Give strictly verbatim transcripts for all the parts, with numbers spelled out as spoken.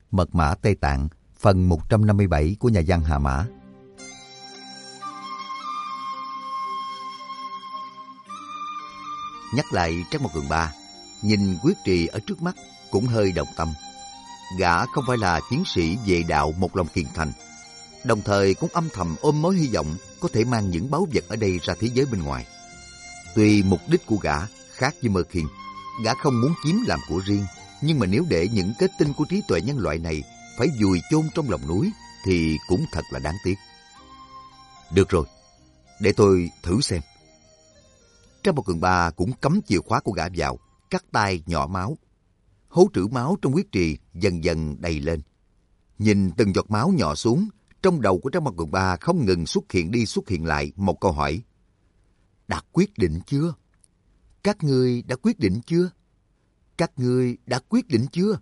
Mật mã Tây Tạng, phần một trăm năm mươi bảy của nhà văn Hà Mã. Nhắc lại Trác Mộc Cường Ba, nhìn Quyết Trì ở trước mắt cũng hơi động tâm. Gã không phải là chiến sĩ vệ đạo một lòng kiên thành, đồng thời cũng âm thầm ôm mối hy vọng có thể mang những báu vật ở đây ra thế giới bên ngoài. Tuy mục đích của gã khác với Mơ Khiên, gã không muốn chiếm làm của riêng, nhưng mà nếu để những kết tinh của trí tuệ nhân loại này phải vùi chôn trong lòng núi thì cũng thật là đáng tiếc. Được rồi, để tôi thử xem. Trác Mộc Cường Ba cũng cắm chìa khóa của gã vào, cắt tay nhỏ máu. Hố trữ máu trong huyết trì dần dần đầy lên. Nhìn từng giọt máu nhỏ xuống, trong đầu của Trác Mộc Cường Ba không ngừng xuất hiện đi xuất hiện lại một câu hỏi. Đã quyết định chưa? Các ngươi đã quyết định chưa? Các ngươi đã quyết định chưa?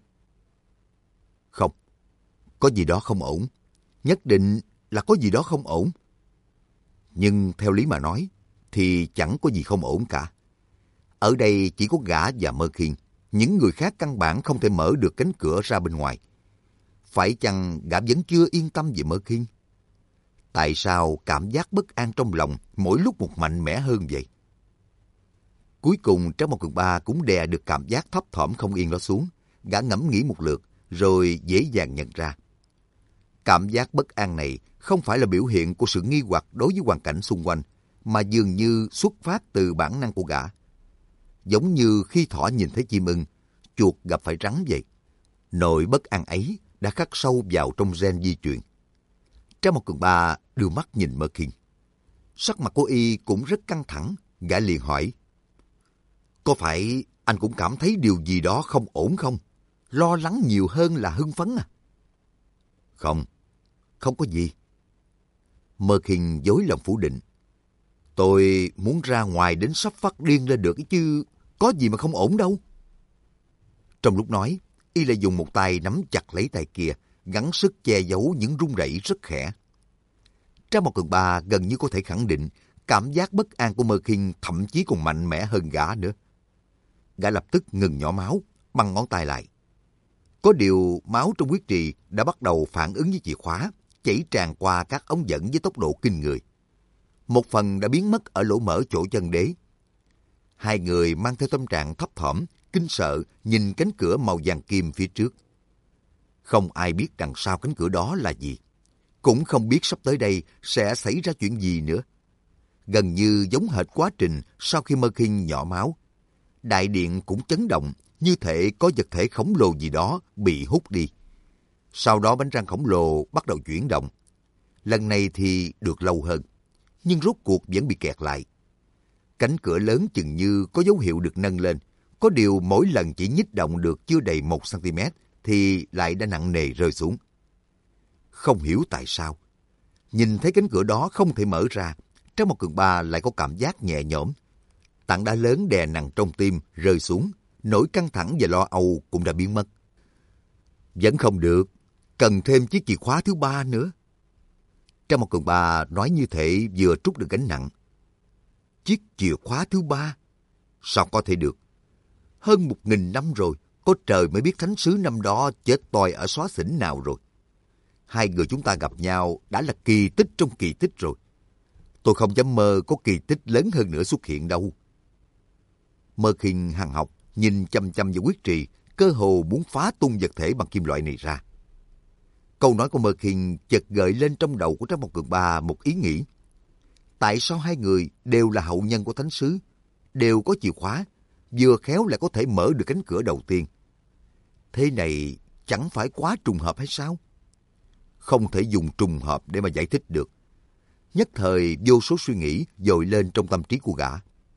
Không, có gì đó không ổn. Nhất định là có gì đó không ổn. Nhưng theo lý mà nói, thì chẳng có gì không ổn cả. Ở đây chỉ có gã và Mơ Khiên. Những người khác căn bản không thể mở được cánh cửa ra bên ngoài. Phải chăng gã vẫn chưa yên tâm về Mơ Khiên? Tại sao cảm giác bất an trong lòng mỗi lúc một mạnh mẽ hơn vậy? Cuối cùng Trác Mộc Cường Ba cũng đè được cảm giác thấp thỏm không yên đó xuống. Gã ngẫm nghĩ một lượt rồi dễ dàng nhận ra. Cảm giác bất an này không phải là biểu hiện của sự nghi hoặc đối với hoàn cảnh xung quanh, mà dường như xuất phát từ bản năng của gã. Giống như khi thỏ nhìn thấy chim ưng, chuột gặp phải rắn vậy. Nỗi bất an ấy đã khắc sâu vào trong gen di truyền. Trác Mộc Cường Ba đưa mắt nhìn Mơ Khiên. Sắc mặt của y cũng rất căng thẳng, gã liền hỏi. Có phải anh cũng cảm thấy điều gì đó không ổn không? Lo lắng nhiều hơn là hưng phấn à? Không, không có gì. Mơ Khiên dối lòng phủ định. Tôi muốn ra ngoài đến sắp phát điên lên được chứ, có gì mà không ổn đâu. Trong lúc nói, y lại dùng một tay nắm chặt lấy tay kia, gắng sức che giấu những run rẩy rất khẽ. Trác Mộc Cường Ba gần như có thể khẳng định cảm giác bất an của Mơ Khiên thậm chí còn mạnh mẽ hơn gã nữa. Gã lập tức ngừng nhỏ máu, băng ngón tay lại. Có điều máu trong huyết trì đã bắt đầu phản ứng với chìa khóa, chảy tràn qua các ống dẫn với tốc độ kinh người. Một phần đã biến mất ở lỗ mở chỗ chân đế. Hai người mang theo tâm trạng thấp thỏm, kinh sợ nhìn cánh cửa màu vàng kim phía trước. Không ai biết đằng sau cánh cửa đó là gì. Cũng không biết sắp tới đây sẽ xảy ra chuyện gì nữa. Gần như giống hệt quá trình sau khi Mơ Khiên nhỏ máu. Đại điện cũng chấn động, như thể có vật thể khổng lồ gì đó bị hút đi. Sau đó bánh răng khổng lồ bắt đầu chuyển động. Lần này thì được lâu hơn, nhưng rốt cuộc vẫn bị kẹt lại. Cánh cửa lớn chừng như có dấu hiệu được nâng lên, có điều mỗi lần chỉ nhích động được chưa đầy một xăng-ti-mét thì lại đã nặng nề rơi xuống. Không hiểu tại sao, nhìn thấy cánh cửa đó không thể mở ra, Trác Mộc Cường Ba lại có cảm giác nhẹ nhõm. Tảng đá lớn đè nặng trong tim rơi xuống, nỗi căng thẳng và lo âu cũng đã biến mất. Vẫn không được, cần thêm chiếc chìa khóa thứ ba nữa. Trác Mộc Cường Ba nói như thể vừa trút được gánh nặng. Chiếc chìa khóa thứ ba? Sao có thể được? Hơn một nghìn năm rồi, có trời mới biết thánh sứ năm đó chết toi ở xóa xỉnh nào rồi. Hai người chúng ta gặp nhau đã là kỳ tích trong kỳ tích rồi. Tôi không dám mơ có kỳ tích lớn hơn nữa xuất hiện đâu. Mơ Khiên hằn học, nhìn chăm chăm vào huyết trì, cơ hồ muốn phá tung vật thể bằng kim loại này ra. Câu nói của Mơ Khiên chợt gợi lên trong đầu của Trác Mộc Cường Ba một ý nghĩ. Tại sao hai người đều là hậu nhân của thánh sứ, đều có chìa khóa, vừa khéo lại có thể mở được cánh cửa đầu tiên? Thế này chẳng phải quá trùng hợp hay sao? Không thể dùng trùng hợp để mà giải thích được. Nhất thời vô số suy nghĩ dội lên trong tâm trí của gã.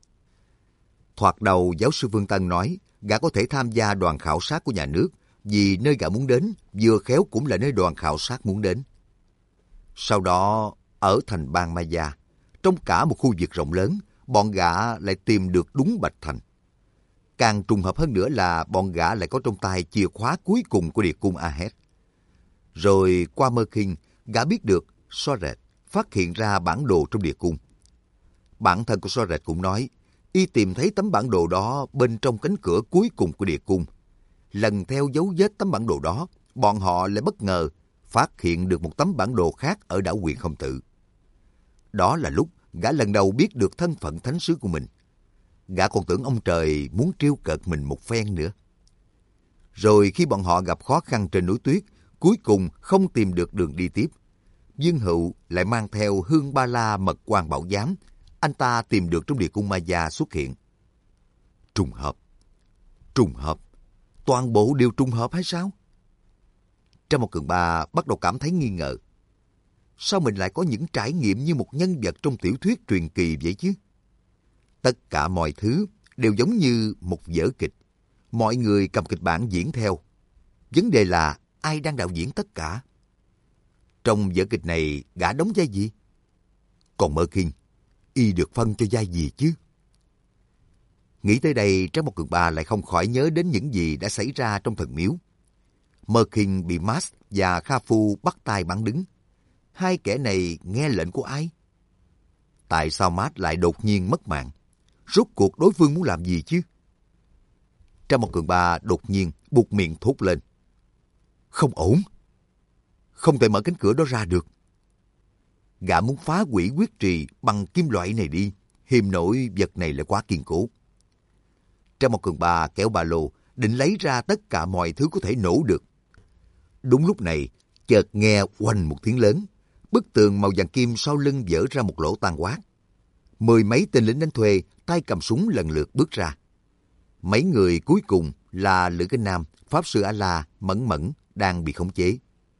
Thoạt đầu giáo sư Vương Tân nói gã có thể tham gia đoàn khảo sát của nhà nước vì nơi gã muốn đến vừa khéo cũng là nơi đoàn khảo sát muốn đến. Sau đó ở thành bang Maya, trong cả một khu vực rộng lớn, bọn gã lại tìm được đúng Bạch Thành. Càng trùng hợp hơn nữa là bọn gã lại có trong tay chìa khóa cuối cùng của địa cung Ahed. Rồi qua Mơ Khiên, gã biết được Soret phát hiện ra bản đồ trong địa cung. Bản thân của Soret cũng nói, y tìm thấy tấm bản đồ đó bên trong cánh cửa cuối cùng của địa cung. Lần theo dấu vết tấm bản đồ đó, bọn họ lại bất ngờ phát hiện được một tấm bản đồ khác ở đảo Quyền Không Tự. Đó là lúc gã lần đầu biết được thân phận thánh sứ của mình. Gã còn tưởng ông trời muốn trêu cợt mình một phen nữa. Rồi khi bọn họ gặp khó khăn trên núi tuyết, cuối cùng không tìm được đường đi tiếp, Dương Hựu lại mang theo hương ba la mật quan bảo giám, anh ta tìm được trong địa cung Maya xuất hiện. Trùng hợp. Trùng hợp. Toàn bộ đều trùng hợp hay sao? Trong một Cường Ba bắt đầu cảm thấy nghi ngờ. Sao mình lại có những trải nghiệm như một nhân vật trong tiểu thuyết truyền kỳ vậy chứ? Tất cả mọi thứ đều giống như một vở kịch. Mọi người cầm kịch bản diễn theo. Vấn đề là ai đang đạo diễn tất cả? Trong vở kịch này, gã đóng vai gì? Còn Mơ Kinh, y được phân cho vai gì chứ? Nghĩ tới đây, Trang Một Cường Ba lại không khỏi nhớ đến những gì đã xảy ra trong thần miếu. Mơ Kinh bị Max và Kha Phu bắt tay bắn đứng. Hai kẻ này nghe lệnh của ai? Tại sao Max lại đột nhiên mất mạng? Rốt cuộc đối phương muốn làm gì chứ? Trang Một Cường Ba đột nhiên buột miệng thốt lên. Không ổn. Không thể mở cánh cửa đó ra được. Gã muốn phá hủy quyết trì bằng kim loại này đi. Hiềm nổi vật này là quá kiên cố. Trang Một Cường Ba kéo ba lô, định lấy ra tất cả mọi thứ có thể nổ được. Đúng lúc này, chợt nghe oanh một tiếng lớn. Bức tường màu vàng kim sau lưng vỡ ra một lỗ tan quát. Mười mấy tên lính đánh thuê, tay cầm súng lần lượt bước ra. Mấy người cuối cùng là Lữ Kinh Nam, Pháp Sư A-La, Mẫn Mẫn đang bị khống chế.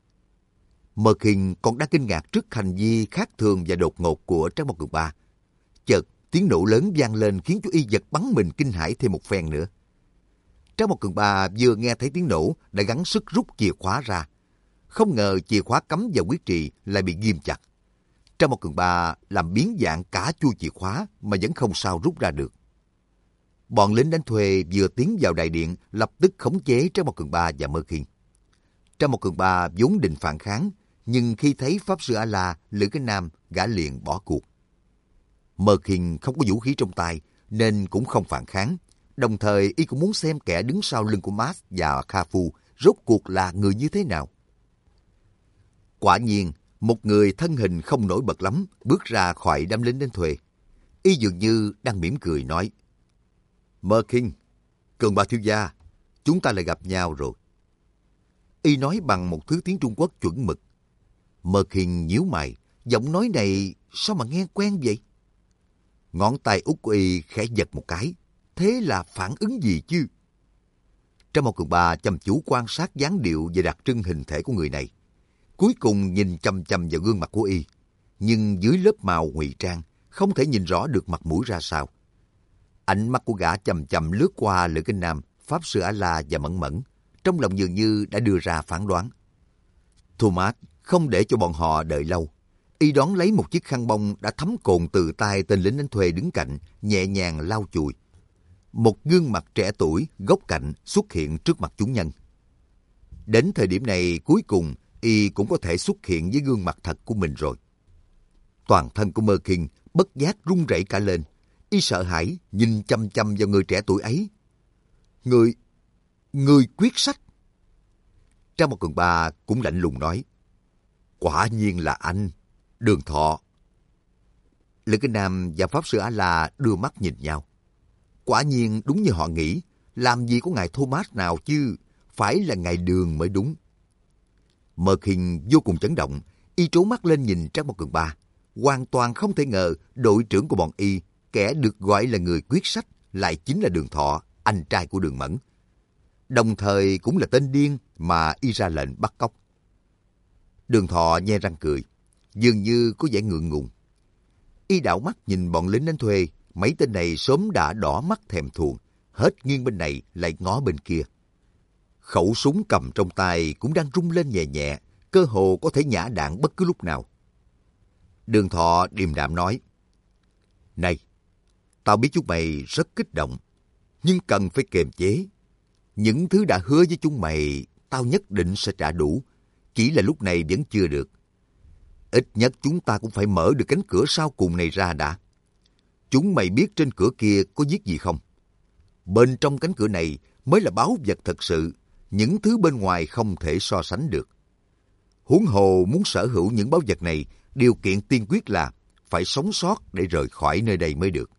Mơ Kinh còn đang kinh ngạc trước hành vi khác thường và đột ngột của Trang Một Cường Ba. Chợt tiếng nổ lớn vang lên khiến cho y giật bắn mình kinh hãi thêm một phen nữa. Trang Một Cường Ba vừa nghe thấy tiếng nổ đã gắng sức rút chìa khóa ra. Không ngờ chìa khóa cắm vào quyết trì lại bị ghim chặt. Trang Một Cường Ba làm biến dạng cả chuôi chìa khóa mà vẫn không sao rút ra được. Bọn lính đánh thuê vừa tiến vào đại điện lập tức khống chế Trang Một Cường Ba và Mơ Kinh. Trang Một Cường Ba vốn định phản kháng, nhưng khi thấy Pháp Sư A-La, Lữ Cái Nam, gã liền bỏ cuộc. Mơ Kinh không có vũ khí trong tay nên cũng không phản kháng. Đồng thời y cũng muốn xem kẻ đứng sau lưng của Max và Kha Phu rốt cuộc là người như thế nào. Quả nhiên, một người thân hình không nổi bật lắm bước ra khỏi đám lính đánh thuê. Y dường như đang mỉm cười nói: Mơ Kinh, Cường Ba thiếu gia, chúng ta lại gặp nhau rồi. Y nói bằng một thứ tiếng Trung Quốc chuẩn mực. Mơ Kinh nhíu mày, giọng nói này sao mà nghe quen vậy? Ngón tay út của y khẽ giật một cái. Thế là phản ứng gì chứ? Trang Một Cường Ba chăm chú quan sát dáng điệu và đặc trưng hình thể của người này. Cuối cùng nhìn chăm chăm vào gương mặt của y. Nhưng dưới lớp màu ngụy trang, không thể nhìn rõ được mặt mũi ra sao. Ánh mắt của gã chầm chầm lướt qua Lữ Kinh Nam, Pháp Sư A-La và Mẫn Mẫn. Trong lòng dường như đã đưa ra phán đoán. Thomas không để cho bọn họ đợi lâu. Y đón lấy một chiếc khăn bông đã thấm cồn từ tay tên lính đánh thuê đứng cạnh, nhẹ nhàng lau chùi. Một gương mặt trẻ tuổi, góc cạnh xuất hiện trước mặt chúng nhân. Đến thời điểm này, cuối cùng, y cũng có thể xuất hiện với gương mặt thật của mình rồi. Toàn thân của Mơ Kinh bất giác run rẩy cả lên. Y sợ hãi, nhìn chăm chăm vào người trẻ tuổi ấy. Người... người quyết sách. Trang Một Cường Ba cũng lạnh lùng nói: Quả nhiên là anh, Đường Thọ. Lữ Kinh Nam và Pháp Sư A-La đưa mắt nhìn nhau. Quả nhiên đúng như họ nghĩ, làm gì có ngài Thomas nào chứ, phải là ngài Đường mới đúng. Mơ Kinh vô cùng chấn động, y trố mắt lên nhìn Trang Một Cường Ba. Hoàn toàn không thể ngờ đội trưởng của bọn y, kẻ được gọi là người quyết sách, lại chính là Đường Thọ, anh trai của Đường Mẫn. Đồng thời cũng là tên điên mà y ra lệnh bắt cóc. Đường Thọ nhe răng cười, dường như có vẻ ngượng ngùng. Y đảo mắt nhìn bọn lính đánh thuê, mấy tên này sớm đã đỏ mắt thèm thuồng, hết nghiêng bên này lại ngó bên kia. Khẩu súng cầm trong tay cũng đang rung lên nhẹ nhẹ, cơ hồ có thể nhả đạn bất cứ lúc nào. Đường Thọ điềm đạm nói: Này, tao biết chúng mày rất kích động, nhưng cần phải kiềm chế. Những thứ đã hứa với chúng mày, tao nhất định sẽ trả đủ, chỉ là lúc này vẫn chưa được. Ít nhất chúng ta cũng phải mở được cánh cửa sau cùng này ra đã. Chúng mày biết trên cửa kia có viết gì không? Bên trong cánh cửa này mới là báu vật thật sự, những thứ bên ngoài không thể so sánh được. Huống hồ muốn sở hữu những báu vật này, điều kiện tiên quyết là phải sống sót để rời khỏi nơi đây mới được.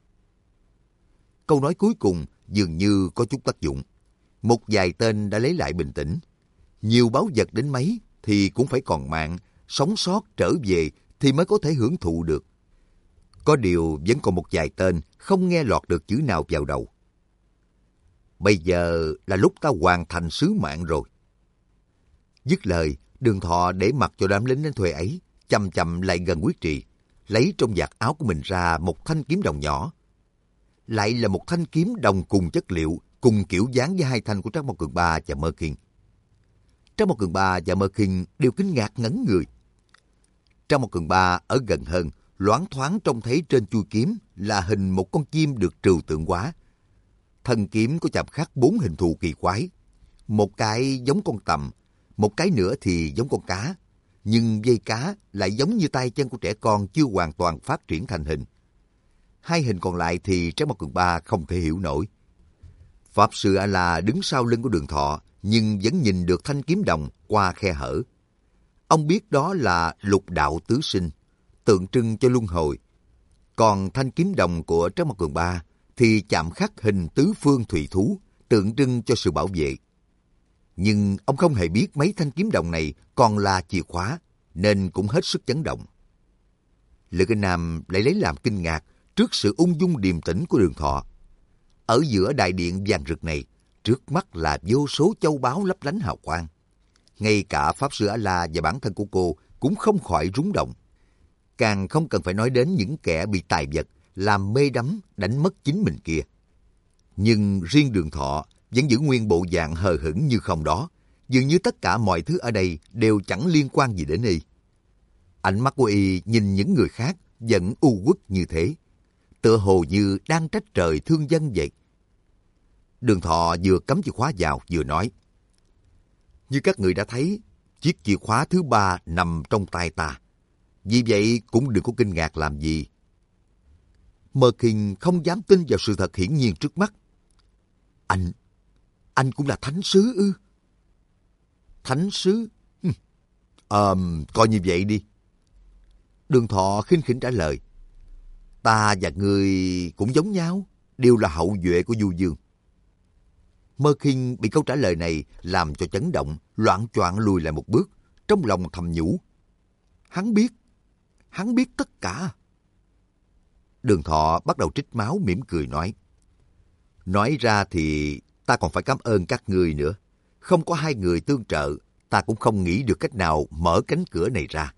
Câu nói cuối cùng dường như có chút tác dụng. Một vài tên đã lấy lại bình tĩnh. Nhiều báu vật đến mấy thì cũng phải còn mạng, sống sót trở về thì mới có thể hưởng thụ được. Có điều vẫn còn một vài tên không nghe lọt được chữ nào vào đầu. Bây giờ là lúc ta hoàn thành sứ mạng rồi. Dứt lời, Đường Thọ để mặc cho đám lính đến thuê ấy, chậm chậm lại gần Quyết Trì, lấy trong vạt áo của mình ra một thanh kiếm đồng nhỏ. Lại là một thanh kiếm đồng cùng chất liệu, cùng kiểu dáng với hai thanh của Trác Mao Cường Ba và Mơ Khiên. Trác Mao Cường Ba và Mơ Khiên đều kinh ngạc ngẩn người. Trác Mao Cường Ba ở gần hơn, loáng thoáng trông thấy trên chuôi kiếm là hình một con chim được trừu tượng hóa. Thân kiếm có chạm khắc bốn hình thù kỳ quái. Một cái giống con tầm, một cái nữa thì giống con cá. Nhưng dây cá lại giống như tay chân của trẻ con chưa hoàn toàn phát triển thành hình. Hai hình còn lại thì Trác Mao Cường Ba không thể hiểu nổi. Pháp Sư A-La đứng sau lưng của Đường Thọ, nhưng vẫn nhìn được thanh kiếm đồng qua khe hở. Ông biết đó là lục đạo tứ sinh, tượng trưng cho luân hồi. Còn thanh kiếm đồng của Trác Mao Cường Ba thì chạm khắc hình tứ phương thủy thú, tượng trưng cho sự bảo vệ. Nhưng ông không hề biết mấy thanh kiếm đồng này còn là chìa khóa, nên cũng hết sức chấn động. Lữ Kinh Nam lại lấy làm kinh ngạc trước sự ung dung điềm tĩnh của Đường Thọ. Ở giữa đại điện vàng rực này, trước mắt là vô số châu báu lấp lánh hào quang. Ngay cả Pháp Sư A-La và bản thân của cô cũng không khỏi rúng động. Càng không cần phải nói đến những kẻ bị tài vật làm mê đắm đánh mất chính mình kia. Nhưng riêng Đường Thọ vẫn giữ nguyên bộ dạng hờ hững như không đó, dường như tất cả mọi thứ ở đây đều chẳng liên quan gì đến y. Ánh mắt của y nhìn những người khác vẫn u uất như thế, tựa hồ như đang trách trời thương dân vậy. Đường Thọ vừa cắm chìa khóa vào vừa nói: như các người đã thấy, chiếc chìa khóa thứ ba nằm trong tay ta. Vì vậy cũng đừng có kinh ngạc làm gì. Mơ Khiên không dám tin vào sự thật hiển nhiên trước mắt. Anh, anh cũng là thánh sứ ư? Thánh sứ? Ờ, coi như vậy đi. Đường Thọ khinh khỉnh trả lời: ta và người cũng giống nhau, đều là hậu duệ của Du Dương. Mơ Khiên bị câu trả lời này làm cho chấn động, loạng choạng lùi lại một bước, trong lòng thầm nhủ: hắn biết, hắn biết tất cả. Đường Thọ bắt đầu trích máu mỉm cười nói: nói ra thì ta còn phải cảm ơn các ngươi nữa. Không có hai người tương trợ, ta cũng không nghĩ được cách nào mở cánh cửa này ra.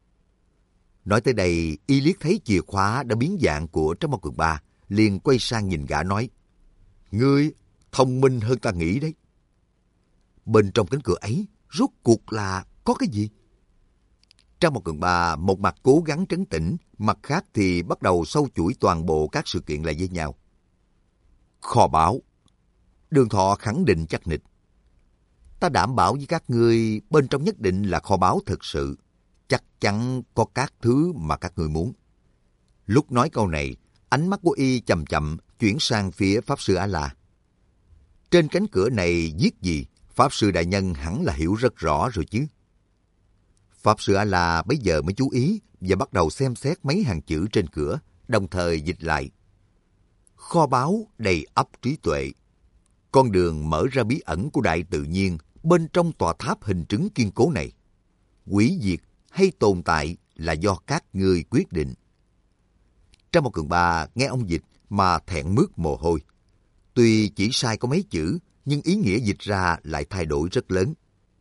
Nói tới đây, y liếc thấy chìa khóa đã biến dạng của Trác Mao Cường Ba, liền quay sang nhìn gã nói: ngươi thông minh hơn ta nghĩ đấy. Bên trong cánh cửa ấy, rốt cuộc là có cái gì? Trác Mao Cường Ba một mặt cố gắng trấn tĩnh, mặt khác thì bắt đầu sâu chuỗi toàn bộ các sự kiện lại với nhau. Kho báu. Đường Thọ khẳng định chắc nịch: ta đảm bảo với các ngươi, bên trong nhất định là kho báu thực sự. Chắc chắn có các thứ mà các ngươi muốn. Lúc nói câu này, ánh mắt của y chậm chậm chuyển sang phía Pháp Sư A-La. Trên cánh cửa này viết gì, Pháp Sư đại nhân hẳn là hiểu rất rõ rồi chứ. Pháp Sư A-La bấy giờ mới chú ý và bắt đầu xem xét mấy hàng chữ trên cửa, đồng thời dịch lại: kho báu đầy ắp trí tuệ. Con đường mở ra bí ẩn của đại tự nhiên bên trong tòa tháp hình trứng kiên cố này. Hủy diệt hay tồn tại là do các ngươi quyết định. Trác Mao Cường Ba nghe ông dịch mà thẹn mướt mồ hôi. Tuy chỉ sai có mấy chữ, nhưng ý nghĩa dịch ra lại thay đổi rất lớn.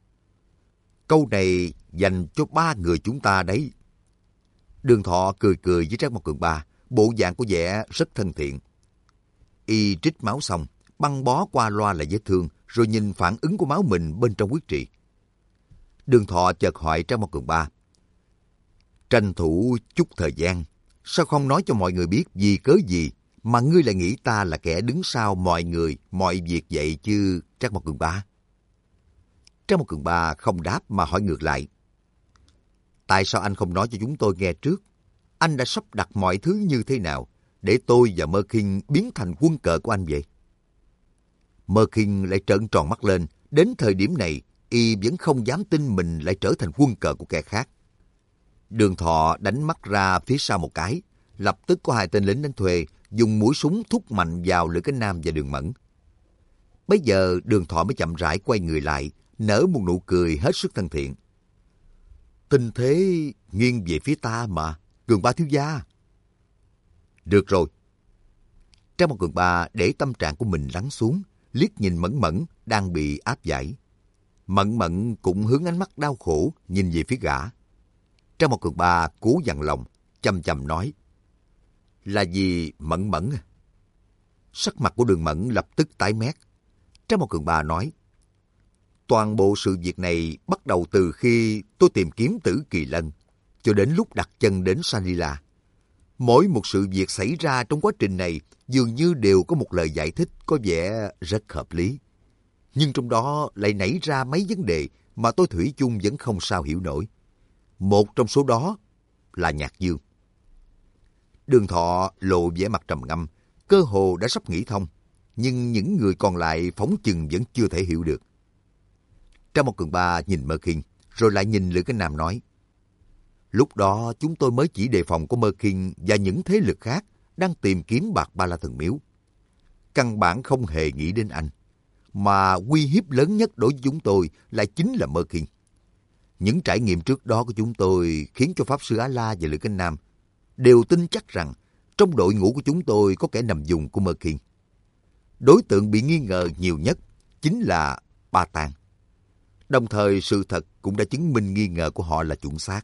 Câu này dành cho ba người chúng ta đấy. Đường Thọ cười cười với Trác Mao Cường Ba, bộ dạng của vẻ rất thân thiện. Y trích máu xong, băng bó qua loa là vết thương, rồi nhìn phản ứng của máu mình bên trong huyết trì. Đường Thọ chợt hỏi Trác Mao Cường Ba: tranh thủ chút thời gian, sao không nói cho mọi người biết vì cớ gì mà ngươi lại nghĩ ta là kẻ đứng sau mọi người, mọi việc vậy chứ, Trác Mao Cường Ba? Trác Mao Cường Ba không đáp mà hỏi ngược lại: tại sao anh không nói cho chúng tôi nghe trước? Anh đã sắp đặt mọi thứ như thế nào để tôi và Mơ Khiên biến thành quân cờ của anh vậy? Mơ Khiên lại trợn tròn mắt lên, Đến thời điểm này, y vẫn không dám tin mình lại trở thành quân cờ của kẻ khác. Đường Thọ đánh mắt ra phía sau một cái, lập tức có hai tên lính đánh thuê dùng mũi súng thúc mạnh vào Lữ Cánh Nam và Đường Mẫn. Bây giờ Đường Thọ mới chậm rãi quay người lại, nở một nụ cười hết sức thân thiện. Tình thế nghiêng về phía ta mà, Cường Ba thiếu gia. Được rồi. Trang một Cường Ba để tâm trạng của mình lắng xuống, liếc nhìn Mẫn Mẫn đang bị áp giải. Mẫn Mẫn cũng hướng ánh mắt đau khổ nhìn về phía gã. Trang một Cường Ba cố dằn lòng, chăm chăm nói. Là gì Mẫn Mẫn? Sắc mặt của Đường Mẫn lập tức tái mét. Trang một Cường Ba nói. Toàn bộ sự việc này bắt đầu từ khi tôi tìm kiếm Tử Kỳ Lân, cho đến lúc đặt chân đến Sanila. Mỗi một sự việc xảy ra trong quá trình này dường như đều có một lời giải thích có vẻ rất hợp lý. Nhưng trong đó lại nảy ra mấy vấn đề mà tôi thủy chung vẫn không sao hiểu nổi. Một trong số đó là Nhạc Dương. Đường Thọ lộ vẻ mặt trầm ngâm, cơ hồ đã sắp nghĩ thông, nhưng những người còn lại phóng chừng vẫn chưa thể hiểu được. Trang một Cường Ba nhìn Mơ Kinh, rồi lại nhìn Lữ Cánh Nam nói. Lúc đó chúng tôi mới chỉ đề phòng của Mơ Kinh và những thế lực khác đang tìm kiếm Bạc Ba La Thần Miếu. Căn bản không hề nghĩ đến anh, mà uy hiếp lớn nhất đối với chúng tôi lại chính là Mơ Kinh. Những trải nghiệm trước đó của chúng tôi khiến cho Pháp Sư Á-La và Lữ Cánh Nam đều tin chắc rằng trong đội ngũ của chúng tôi có kẻ nằm vùng của Mơ Kinh. Đối tượng bị nghi ngờ nhiều nhất chính là Ba Tàng. Đồng thời sự thật cũng đã chứng minh nghi ngờ của họ là chuẩn xác.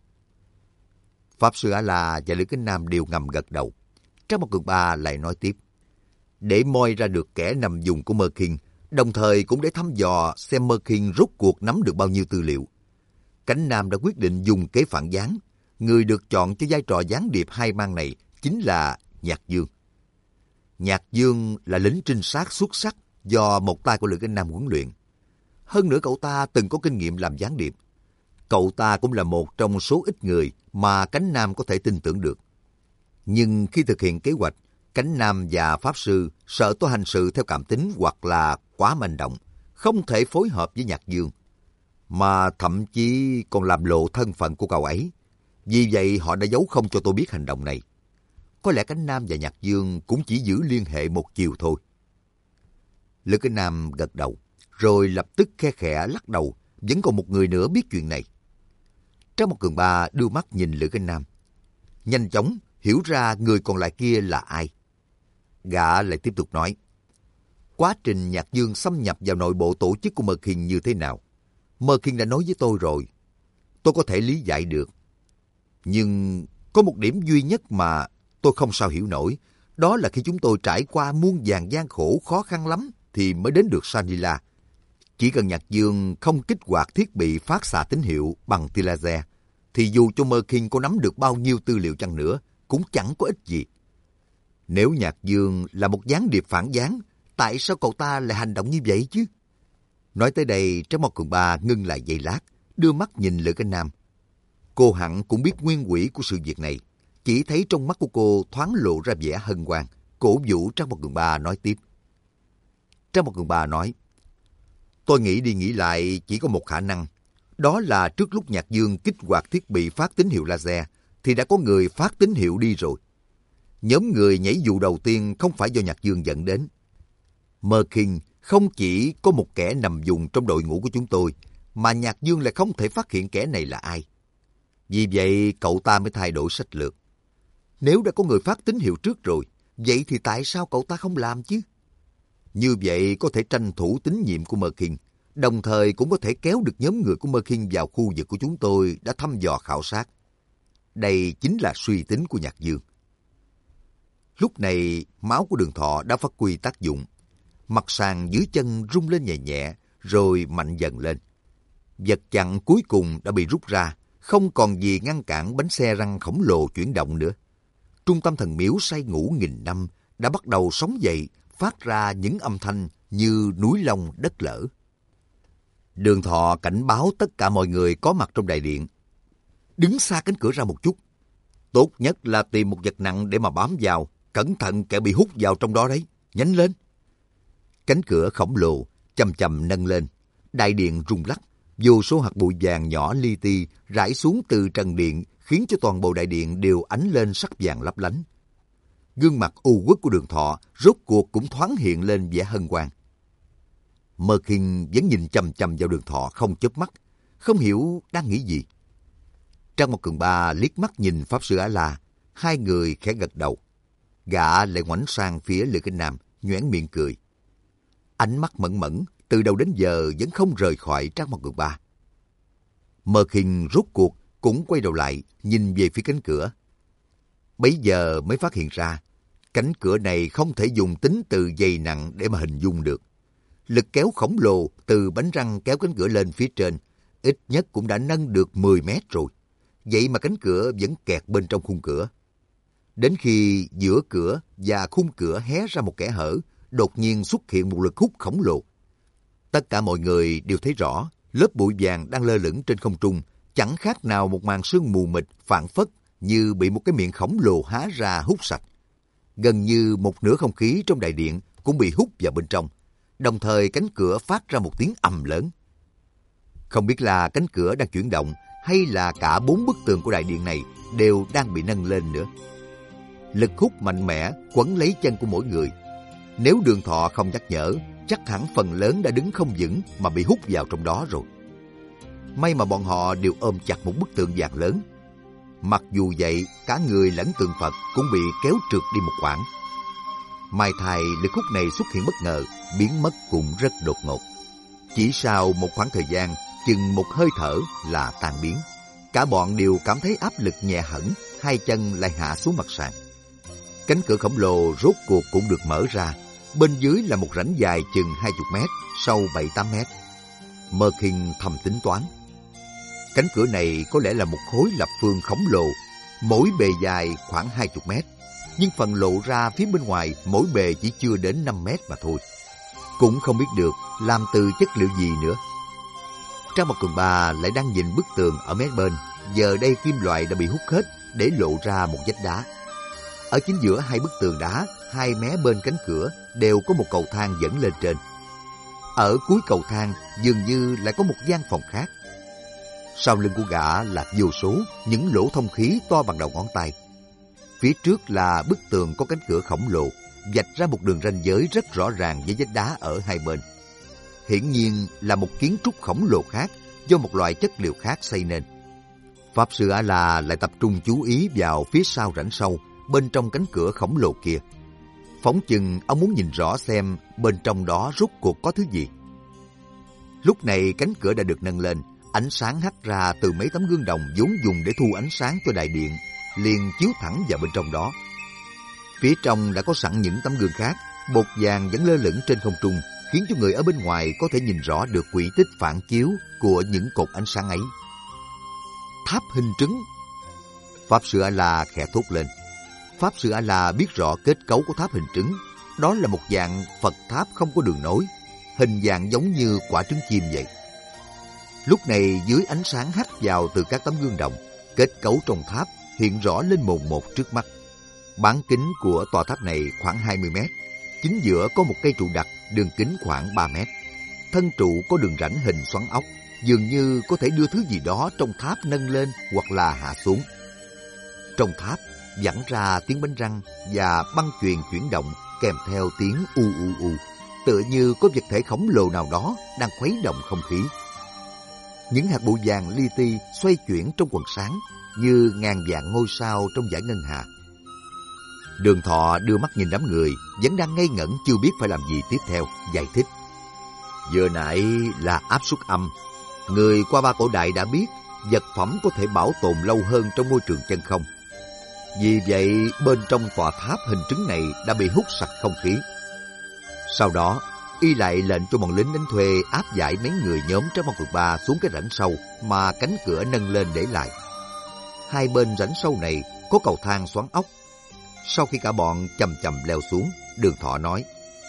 Pháp Sư A-La và Lữ Cánh Nam đều ngầm gật đầu. Trang một Cường Ba lại nói tiếp. Để moi ra được kẻ nằm vùng của Mơ Kinh, đồng thời cũng để thăm dò xem Mơ Kinh rốt cuộc nắm được bao nhiêu tư liệu. Cánh Nam đã quyết định dùng kế phản gián. Người được chọn cho vai trò gián điệp hai mang này chính là Nhạc Dương. Nhạc Dương là lính trinh sát xuất sắc do một tay của Lữ Cánh Nam huấn luyện. Hơn nữa cậu ta từng có kinh nghiệm làm gián điệp. Cậu ta cũng là một trong số ít người mà Cánh Nam có thể tin tưởng được. Nhưng khi thực hiện kế hoạch, Cánh Nam và Pháp Sư sợ tôi hành sự theo cảm tính hoặc là quá manh động, không thể phối hợp với Nhạc Dương, mà thậm chí còn làm lộ thân phận của cậu ấy. Vì vậy họ đã giấu không cho tôi biết hành động này. Có lẽ Cánh Nam và Nhạc Dương cũng chỉ giữ liên hệ một chiều thôi. Lữ Cánh Nam gật đầu, rồi lập tức khe khẽ lắc đầu. Vẫn còn một người nữa biết chuyện này. Trang một Cường Ba đưa mắt nhìn Lữ Cánh Nam, nhanh chóng hiểu ra người còn lại kia là ai. Gã lại tiếp tục nói. Quá trình Nhạc Dương xâm nhập vào nội bộ tổ chức của Mơ Kinh như thế nào, Mơ Kinh đã nói với tôi rồi. Tôi có thể lý giải được. Nhưng có một điểm duy nhất mà tôi không sao hiểu nổi. Đó là khi chúng tôi trải qua muôn vàn gian khổ khó khăn lắm thì mới đến được Sanila. Chỉ cần Nhạc Dương không kích hoạt thiết bị phát xạ tín hiệu bằng tia laser, thì dù cho Mơ Kinh có nắm được bao nhiêu tư liệu chăng nữa, cũng chẳng có ích gì. Nếu Nhạc Dương là một gián điệp phản gián, tại sao cậu ta lại hành động như vậy chứ? Nói tới đây, Trái Mao Cường Ba ngưng lại giây lát, đưa mắt nhìn Lữ Cánh Nam. Cô hẳn cũng biết nguyên quỷ của sự việc này, chỉ thấy trong mắt của cô thoáng lộ ra vẻ hân hoan, cổ vũ Trái Mao Cường Ba nói tiếp. Trái Mao Cường Ba nói, tôi nghĩ đi nghĩ lại chỉ có một khả năng, đó là trước lúc Nhạc Dương kích hoạt thiết bị phát tín hiệu laser, thì đã có người phát tín hiệu đi rồi. Nhóm người nhảy dù đầu tiên không phải do Nhạc Dương dẫn đến. Mơ Kinh không chỉ có một kẻ nằm vùng trong đội ngũ của chúng tôi, mà Nhạc Dương lại không thể phát hiện kẻ này là ai. Vì vậy cậu ta mới thay đổi sách lược. Nếu đã có người phát tín hiệu trước rồi, vậy thì tại sao cậu ta không làm chứ? Như vậy có thể tranh thủ tín nhiệm của Mơ Kinh, đồng thời cũng có thể kéo được nhóm người của Mơ Kinh vào khu vực của chúng tôi đã thăm dò khảo sát. Đây chính là suy tính của Nhạc Dương. Lúc này, máu của Đường Thọ đã phát huy tác dụng. Mặt sàn dưới chân rung lên nhẹ nhẹ, rồi mạnh dần lên. Vật chặn cuối cùng đã bị rút ra, không còn gì ngăn cản bánh xe răng khổng lồ chuyển động nữa. Trung tâm thần miếu say ngủ nghìn năm đã bắt đầu sống dậy, phát ra những âm thanh như núi long đất lở. Đường Thọ cảnh báo tất cả mọi người có mặt trong đại điện. Đứng xa cánh cửa ra một chút. Tốt nhất là tìm một vật nặng để mà bám vào, cẩn thận kẻ bị hút vào trong đó đấy, nhanh lên. Cánh cửa khổng lồ chầm chầm nâng lên, Đại điện rung lắc, vô số hạt bụi vàng nhỏ li ti rải xuống từ trần điện, khiến cho toàn bộ đại điện đều ánh lên sắc vàng lấp lánh. Gương mặt u uất của Đường Thọ rốt cuộc cũng thoáng hiện lên vẻ hân hoan. Mơ Kinh vẫn nhìn chằm chằm vào Đường Thọ không chớp mắt, không hiểu đang nghĩ gì. Trang Một Cường Ba liếc mắt nhìn Pháp Sư A-la, hai người khẽ gật đầu. Gã lại ngoảnh sang phía Lữ Kinh Nam, nhoẻn miệng cười. Ánh mắt mẫn mẫn từ đầu đến giờ vẫn không rời khỏi Trang Một Cường Ba. Mơ Kinh rốt cuộc cũng quay đầu lại nhìn về phía cánh cửa. Bấy giờ mới phát hiện ra, cánh cửa này không thể dùng tính từ dày nặng để mà hình dung được. Lực kéo khổng lồ từ bánh răng kéo cánh cửa lên phía trên, ít nhất cũng đã nâng được mười mét rồi. Vậy mà cánh cửa vẫn kẹt bên trong khung cửa. Đến khi giữa cửa và khung cửa hé ra một kẽ hở, đột nhiên xuất hiện một lực hút khổng lồ. Tất cả mọi người đều thấy rõ, lớp bụi vàng đang lơ lửng trên không trung, chẳng khác nào một màn sương mù mịt phảng phất như bị một cái miệng khổng lồ há ra hút sạch. Gần như một nửa không khí trong đại điện cũng bị hút vào bên trong, đồng thời cánh cửa phát ra một tiếng ầm lớn. Không biết là cánh cửa đang chuyển động hay là cả bốn bức tường của đại điện này đều đang bị nâng lên nữa. Lực hút mạnh mẽ quấn lấy chân của mỗi người. Nếu Đường Thọ không nhắc nhở, chắc hẳn phần lớn đã đứng không vững mà bị hút vào trong đó rồi. May mà bọn họ đều ôm chặt một bức tường vàng lớn. Mặc dù vậy, cả người lẫn tượng Phật cũng bị kéo trượt đi một quãng. May thay lực hút này xuất hiện bất ngờ, biến mất cũng rất đột ngột. Chỉ sau một khoảng thời gian, chừng một hơi thở là tan biến. Cả bọn đều cảm thấy áp lực nhẹ hẳn, hai chân lại hạ xuống mặt sàn. Cánh cửa khổng lồ rốt cuộc cũng được mở ra. Bên dưới là một rãnh dài chừng hai mươi mét, sâu bảy tám mét. Mơ Kinh thầm tính toán. Cánh cửa này có lẽ là một khối lập phương khổng lồ, mỗi bề dài khoảng hai mươi mét, nhưng phần lộ ra phía bên ngoài mỗi bề chỉ chưa đến năm mét mà thôi. Cũng không biết được làm từ chất liệu gì nữa. Trang Một Cường Ba lại đang nhìn bức tường ở mé bên, giờ đây kim loại đã bị hút hết để lộ ra một vách đá. Ở chính giữa hai bức tường đá, hai mé bên cánh cửa đều có một cầu thang dẫn lên trên. Ở cuối cầu thang dường như lại có một gian phòng khác. Sau lưng của gã là vô số những lỗ thông khí to bằng đầu ngón tay. Phía trước là bức tường có cánh cửa khổng lồ, vạch ra một đường ranh giới rất rõ ràng với vách đá ở hai bên. Hiển nhiên là một kiến trúc khổng lồ khác do một loại chất liệu khác xây nên. Pháp Sư A-la lại tập trung chú ý vào phía sau rãnh sâu bên trong cánh cửa khổng lồ kia. Phóng chừng ông muốn nhìn rõ xem bên trong đó rốt cuộc có thứ gì. Lúc này cánh cửa đã được nâng lên, ánh sáng hắt ra từ mấy tấm gương đồng vốn dùng để thu ánh sáng cho đại điện, liền chiếu thẳng vào bên trong đó. Phía trong đã có sẵn những tấm gương khác, bột vàng vẫn lơ lửng trên không trung, khiến cho người ở bên ngoài có thể nhìn rõ được quỹ tích phản chiếu của những cột ánh sáng ấy. Tháp hình trứng. Pháp Sư A-la khẽ thốt lên. Pháp Sư A-la biết rõ kết cấu của tháp hình trứng, đó là một dạng Phật tháp không có đường nối, hình dạng giống như quả trứng chim vậy. Lúc này dưới ánh sáng hắt vào từ các tấm gương đồng, kết cấu trong tháp hiện rõ lên mồn một trước mắt. Bán kính của tòa tháp này khoảng hai mươi mét, chính giữa có một cây trụ đặc đường kính khoảng ba mét. Thân trụ có đường rãnh hình xoắn ốc, dường như có thể đưa thứ gì đó trong tháp nâng lên hoặc là hạ xuống. Trong tháp vẳng ra tiếng bánh răng và băng chuyền chuyển động kèm theo tiếng u u u, tựa như có vật thể khổng lồ nào đó đang khuấy động không khí. Những hạt bụi vàng li ti xoay chuyển trong quần sáng như ngàn vạn ngôi sao trong dải ngân hà. Đường Thọ đưa mắt nhìn đám người vẫn đang ngây ngẩn chưa biết phải làm gì tiếp theo, giải thích. Vừa nãy là áp suất âm. Người qua ba cổ đại đã biết vật phẩm có thể bảo tồn lâu hơn trong môi trường chân không. Vì vậy bên trong tòa tháp hình trứng này đã bị hút sạch không khí. Sau đó y lại lệnh cho bọn lính đánh thuê áp giải mấy người nhóm Trang Một Cường Ba xuống cái rãnh sâu mà cánh cửa nâng lên để lại. Hai bên rãnh sâu này có cầu thang xoắn ốc. Sau khi cả bọn chầm chầm leo xuống, Đường Thọ nói: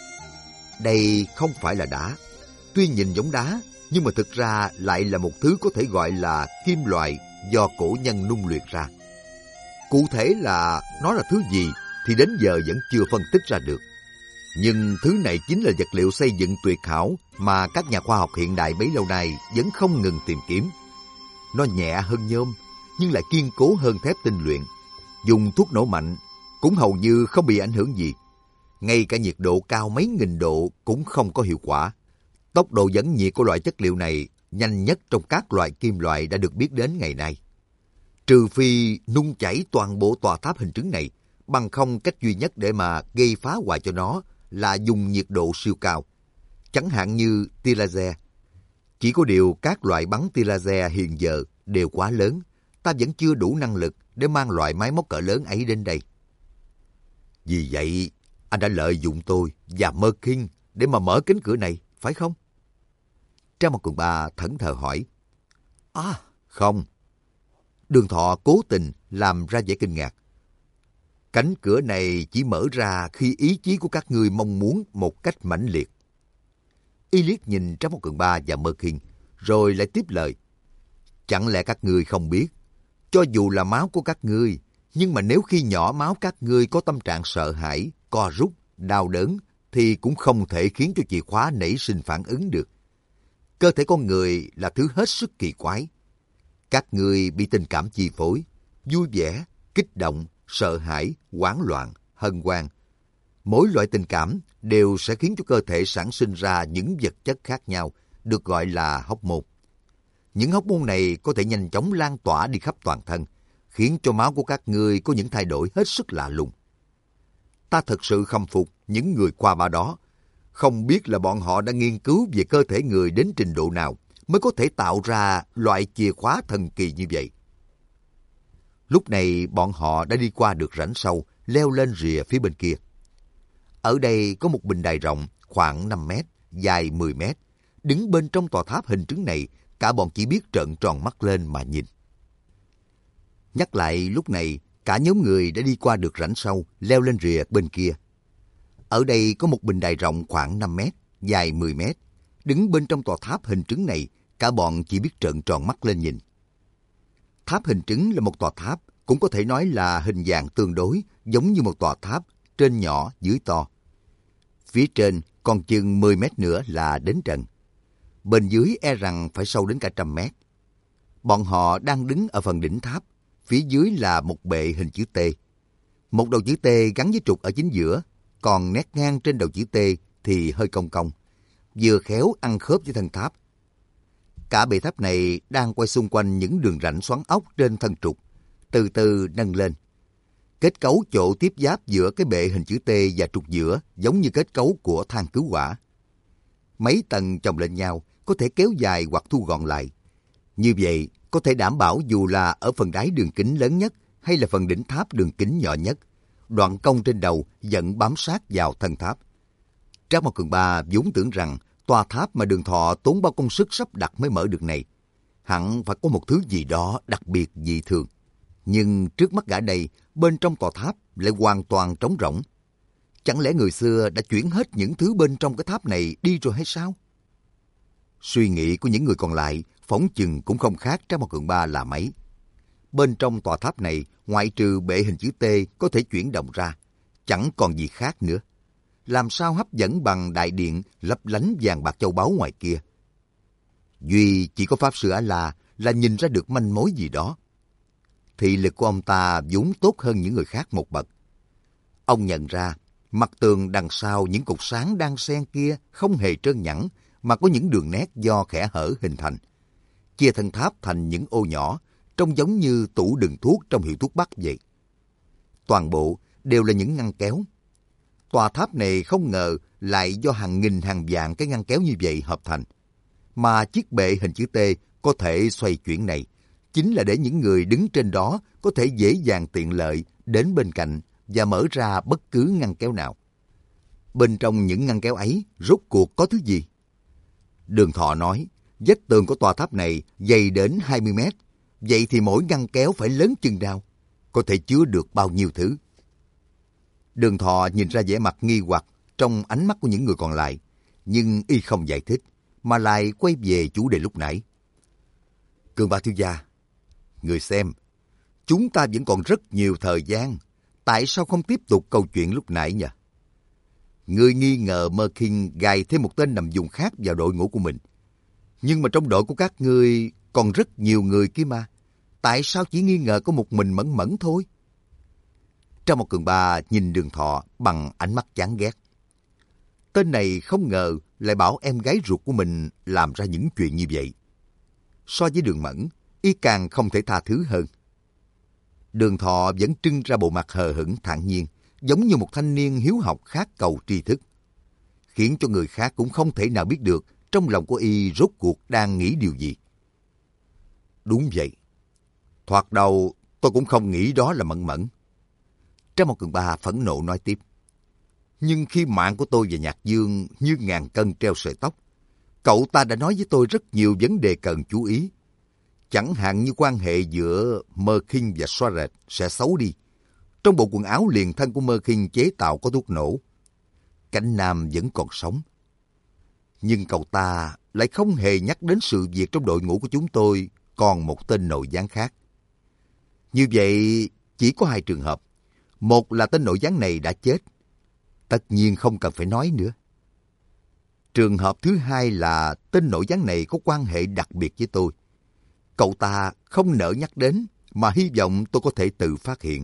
đây không phải là đá. Tuy nhìn giống đá, nhưng mà thực ra lại là một thứ có thể gọi là kim loại do cổ nhân nung luyện ra. Cụ thể là nó là thứ gì thì đến giờ vẫn chưa phân tích ra được. Nhưng thứ này chính là vật liệu xây dựng tuyệt hảo mà các nhà khoa học hiện đại bấy lâu nay vẫn không ngừng tìm kiếm. Nó nhẹ hơn nhôm, nhưng lại kiên cố hơn thép tinh luyện. Dùng thuốc nổ mạnh cũng hầu như không bị ảnh hưởng gì. Ngay cả nhiệt độ cao mấy nghìn độ cũng không có hiệu quả. Tốc độ dẫn nhiệt của loại chất liệu này nhanh nhất trong các loại kim loại đã được biết đến ngày nay. Trừ phi nung chảy toàn bộ tòa tháp hình trứng này, bằng không cách duy nhất để mà gây phá hoại cho nó là dùng nhiệt độ siêu cao. Chẳng hạn như tia laser. Chỉ có điều các loại bắn tia laser hiện giờ đều quá lớn. Ta vẫn chưa đủ năng lực để mang loại máy móc cỡ lớn ấy đến đây. Vì vậy, anh đã lợi dụng tôi và Mơ Kinh để mà mở cánh cửa này, phải không? Trang Mặt Cường Ba thẫn thờ hỏi. À, không. Đường Thọ cố tình làm ra vẻ kinh ngạc. Cánh cửa này chỉ mở ra khi ý chí của các ngươi mong muốn một cách mãnh liệt. Y liếc nhìn Trang Mặt Cường Ba và Mơ Kinh, rồi lại tiếp lời. Chẳng lẽ các ngươi không biết, cho dù là máu của các ngươi, nhưng mà nếu khi nhỏ máu các ngươi có tâm trạng sợ hãi, co rút, đau đớn, thì cũng không thể khiến cho chìa khóa nảy sinh phản ứng được. Cơ thể con người là thứ hết sức kỳ quái. Các ngươi bị tình cảm chi phối, vui vẻ, kích động, sợ hãi, hoảng loạn, hân hoan. Mỗi loại tình cảm đều sẽ khiến cho cơ thể sản sinh ra những vật chất khác nhau, được gọi là hóc môn. Những hóc môn này có thể nhanh chóng lan tỏa đi khắp toàn thân, khiến cho máu của các ngươi có những thay đổi hết sức lạ lùng. Ta thật sự khâm phục những người qua ba đó. Không biết là bọn họ đã nghiên cứu về cơ thể người đến trình độ nào mới có thể tạo ra loại chìa khóa thần kỳ như vậy. Lúc này bọn họ đã đi qua được rãnh sâu, leo lên rìa phía bên kia. Ở đây có một bình đài rộng khoảng năm mét, dài mười mét. Đứng bên trong tòa tháp hình trứng này, cả bọn chỉ biết trợn tròn mắt lên mà nhìn. Nhắc lại lúc này, cả nhóm người đã đi qua được rãnh sâu, leo lên rìa bên kia. Ở đây có một bình đài rộng khoảng năm mét, dài mười mét. Đứng bên trong tòa tháp hình trứng này, cả bọn chỉ biết trợn tròn mắt lên nhìn. Tháp hình trứng là một tòa tháp, cũng có thể nói là hình dạng tương đối giống như một tòa tháp, trên nhỏ dưới to. Phía trên còn chừng mười mét nữa là đến trần. Bên dưới e rằng phải sâu đến cả trăm mét. Bọn họ đang đứng ở phần đỉnh tháp, phía dưới là một bệ hình chữ T. Một đầu chữ T gắn với trục ở chính giữa, còn nét ngang trên đầu chữ T thì hơi cong cong, vừa khéo ăn khớp với thân tháp. Cả bệ tháp này đang quay xung quanh những đường rãnh xoắn ốc trên thân trục, từ từ nâng lên. Kết cấu chỗ tiếp giáp giữa cái bệ hình chữ T và trục giữa giống như kết cấu của thang cứu hỏa. Mấy tầng chồng lên nhau có thể kéo dài hoặc thu gọn lại. Như vậy có thể đảm bảo dù là ở phần đáy đường kính lớn nhất hay là phần đỉnh tháp đường kính nhỏ nhất, đoạn cong trên đầu vẫn bám sát vào thân tháp. Trác Mao Cường Ba vốn tưởng rằng tòa tháp mà Đường Thọ tốn bao công sức sắp đặt mới mở được này, hẳn phải có một thứ gì đó đặc biệt dị thường. Nhưng trước mắt gã đây, bên trong tòa tháp lại hoàn toàn trống rỗng. Chẳng lẽ người xưa đã chuyển hết những thứ bên trong cái tháp này đi rồi hay sao? Suy nghĩ của những người còn lại phỏng chừng cũng không khác Trác Mao Cường Ba là mấy. Bên trong tòa tháp này, ngoại trừ bệ hình chữ T có thể chuyển động ra, chẳng còn gì khác nữa. Làm sao hấp dẫn bằng đại điện lấp lánh vàng bạc châu báu ngoài kia? Duy chỉ có Pháp Sư A-La là nhìn ra được manh mối gì đó. Thị lực của ông ta vốn tốt hơn những người khác một bậc. Ông nhận ra, mặt tường đằng sau những cột sáng đang xen kia không hề trơn nhẵn, mà có những đường nét do kẽ hở hình thành. Chia thân tháp thành những ô nhỏ, trông giống như tủ đựng thuốc trong hiệu thuốc Bắc vậy. Toàn bộ đều là những ngăn kéo. Tòa tháp này không ngờ lại do hàng nghìn hàng vạn cái ngăn kéo như vậy hợp thành. Mà chiếc bệ hình chữ T có thể xoay chuyển này, chính là để những người đứng trên đó có thể dễ dàng tiện lợi đến bên cạnh và mở ra bất cứ ngăn kéo nào. Bên trong những ngăn kéo ấy rốt cuộc có thứ gì? Đường Thọ nói, vách tường của tòa tháp này dày đến hai mươi mét, vậy thì mỗi ngăn kéo phải lớn chừng nào? Có thể chứa được bao nhiêu thứ? Đường Thọ nhìn ra vẻ mặt nghi hoặc trong ánh mắt của những người còn lại, nhưng y không giải thích, mà lại quay về chủ đề lúc nãy. Cường Ba thiếu gia, người xem, chúng ta vẫn còn rất nhiều thời gian, tại sao không tiếp tục câu chuyện lúc nãy nhỉ? Ngươi nghi ngờ Mơ Kinh gài thêm một tên nằm vùng khác vào đội ngũ của mình. Nhưng mà trong đội của các ngươi còn rất nhiều người kia mà. Tại sao chỉ nghi ngờ có một mình Mẫn Mẫn thôi? Trang một Cường Ba nhìn Đường Thọ bằng ánh mắt chán ghét. Tên này không ngờ lại bảo em gái ruột của mình làm ra những chuyện như vậy. So với Đường Mẫn, y càng không thể tha thứ hơn. Đường Thọ vẫn trưng ra bộ mặt hờ hững thản nhiên, giống như một thanh niên hiếu học khát cầu tri thức, khiến cho người khác cũng không thể nào biết được trong lòng của y rốt cuộc đang nghĩ điều gì. Đúng vậy. Thoạt đầu tôi cũng không nghĩ đó là Mẫn Mẫn. Trang một Cường Ba phẫn nộ nói tiếp. Nhưng khi mạng của tôi và Nhạc Dương như ngàn cân treo sợi tóc, cậu ta đã nói với tôi rất nhiều vấn đề cần chú ý. Chẳng hạn như quan hệ giữa Mơ Kinh và Soaret sẽ xấu đi. Trong bộ quần áo liền thân của Mơ Kinh chế tạo có thuốc nổ. Cảnh Nam vẫn còn sống. Nhưng cậu ta lại không hề nhắc đến sự việc trong đội ngũ của chúng tôi còn một tên nội gián khác. Như vậy chỉ có hai trường hợp. Một là tên nội gián này đã chết. Tất nhiên không cần phải nói nữa. Trường hợp thứ hai là tên nội gián này có quan hệ đặc biệt với tôi. Cậu ta không nỡ nhắc đến mà hy vọng tôi có thể tự phát hiện.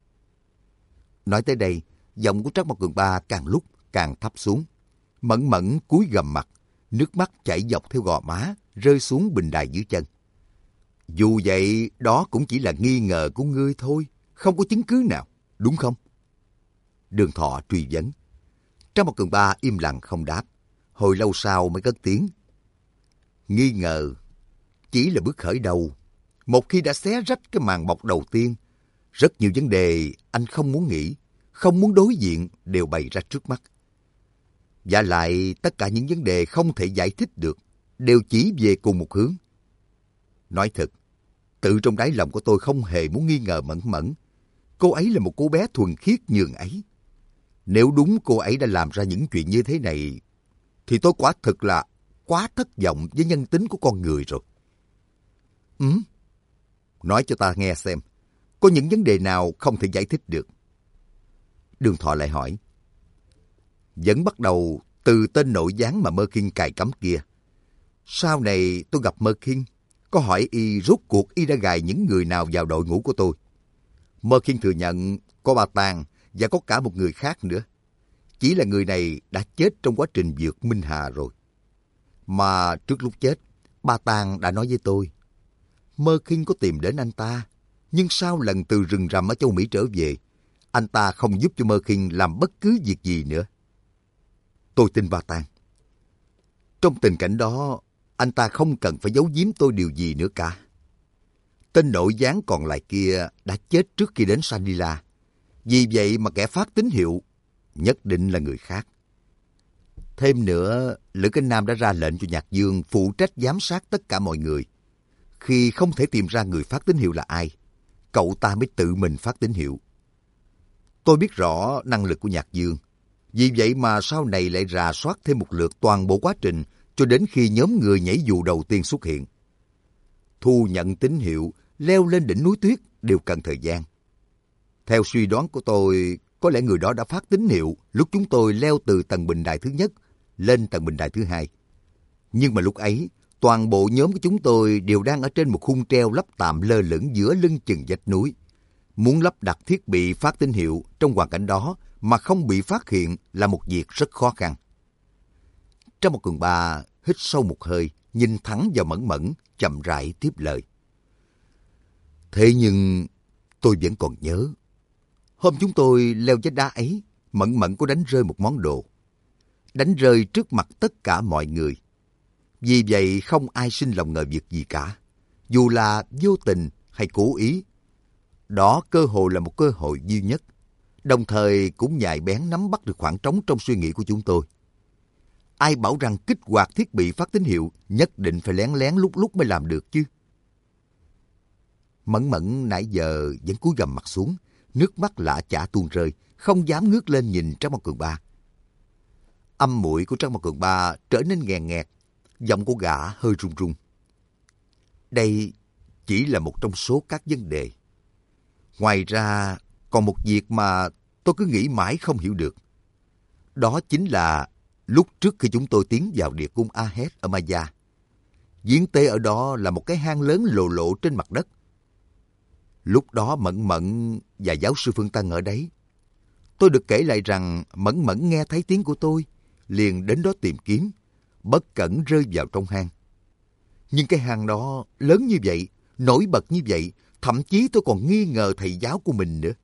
Nói tới đây, giọng của Trác Mộc Cường Ba càng lúc càng thấp xuống. Mẫn Mẫn cúi gằm mặt, nước mắt chảy dọc theo gò má, rơi xuống bình đài dưới chân. Dù vậy, đó cũng chỉ là nghi ngờ của ngươi thôi, không có chứng cứ nào, đúng không? Đường Thọ truy vấn. Trác Mộc Cường Ba im lặng không đáp, hồi lâu sau mới cất tiếng. Nghi ngờ chỉ là bước khởi đầu. Một khi đã xé rách cái màn bọc đầu tiên, rất nhiều vấn đề anh không muốn nghĩ, không muốn đối diện đều bày ra trước mắt. Và lại tất cả những vấn đề không thể giải thích được đều chỉ về cùng một hướng. Nói thật, tự trong đáy lòng của tôi không hề muốn nghi ngờ Mẫn Mẫn. Cô ấy là một cô bé thuần khiết nhường ấy. Nếu đúng cô ấy đã làm ra những chuyện như thế này, thì tôi quả thực là quá thất vọng với nhân tính của con người rồi. Ừ? Nói cho ta nghe xem, có những vấn đề nào không thể giải thích được? Đường Thọ lại hỏi. Vẫn bắt đầu từ tên nội gián mà Mơ Kinh cài cắm kia. Sau này tôi gặp Mơ Kinh, có hỏi y rốt cuộc y đã gài những người nào vào đội ngũ của tôi. Mơ Kinh thừa nhận có Ba Tàng và có cả một người khác nữa. Chỉ là người này đã chết trong quá trình vượt Minh Hà rồi. Mà trước lúc chết, Ba Tàng đã nói với tôi, Mơ Kinh có tìm đến anh ta, nhưng sau lần từ rừng rậm ở châu Mỹ trở về, anh ta không giúp cho Mơ Kinh làm bất cứ việc gì nữa. Tôi tin Ba Tàng. Trong tình cảnh đó, anh ta không cần phải giấu giếm tôi điều gì nữa cả. Tên nội gián còn lại kia đã chết trước khi đến Sanila. Vì vậy mà kẻ phát tín hiệu nhất định là người khác. Thêm nữa, Lữ Cánh Nam đã ra lệnh cho Nhạc Dương phụ trách giám sát tất cả mọi người. Khi không thể tìm ra người phát tín hiệu là ai, cậu ta mới tự mình phát tín hiệu. Tôi biết rõ năng lực của Nhạc Dương. Vì vậy mà sau này lại rà soát thêm một lượt toàn bộ quá trình cho đến khi nhóm người nhảy dù đầu tiên xuất hiện. Thu nhận tín hiệu, leo lên đỉnh núi tuyết đều cần thời gian. Theo suy đoán của tôi, có lẽ người đó đã phát tín hiệu lúc chúng tôi leo từ tầng bình đài thứ nhất lên tầng bình đài thứ hai. Nhưng mà lúc ấy, toàn bộ nhóm của chúng tôi đều đang ở trên một khung treo lắp tạm lơ lửng giữa lưng chừng vách núi. Muốn lắp đặt thiết bị phát tín hiệu trong hoàn cảnh đó mà không bị phát hiện là một việc rất khó khăn. Trang Một Cường Ba hít sâu một hơi, nhìn thẳng vào Mẫn Mẫn, chậm rãi tiếp lời. Thế nhưng tôi vẫn còn nhớ, hôm chúng tôi leo vách đá ấy, Mẫn Mẫn có đánh rơi một món đồ. Đánh rơi trước mặt tất cả mọi người. Vì vậy không ai sinh lòng ngờ việc gì cả, dù là vô tình hay cố ý. Đó cơ hội là một cơ hội duy nhất, đồng thời cũng nhạy bén nắm bắt được khoảng trống trong suy nghĩ của chúng tôi. Ai bảo rằng kích hoạt thiết bị phát tín hiệu nhất định phải lén lén lúc lúc mới làm được chứ? Mẫn Mẫn nãy giờ vẫn cúi gằm mặt xuống, nước mắt lã chả tuôn rơi, không dám ngước lên nhìn Trác Mộc Cường Ba. Âm mũi của Trác Mộc Cường Ba trở nên nghèn nghẹt, giọng của gã hơi run run. Đây chỉ là một trong số các vấn đề. Ngoài ra, còn một việc mà tôi cứ nghĩ mãi không hiểu được. Đó chính là lúc trước khi chúng tôi tiến vào địa cung Ahed ở Maya. Giếng tế ở đó là một cái hang lớn lộ lộ trên mặt đất. Lúc đó Mẫn Mẫn và giáo sư Phương Tân ở đấy. Tôi được kể lại rằng Mẫn Mẫn nghe thấy tiếng của tôi, liền đến đó tìm kiếm, bất cẩn rơi vào trong hang. Nhưng cái hang đó lớn như vậy, nổi bật như vậy, thậm chí tôi còn nghi ngờ thầy giáo của mình nữa.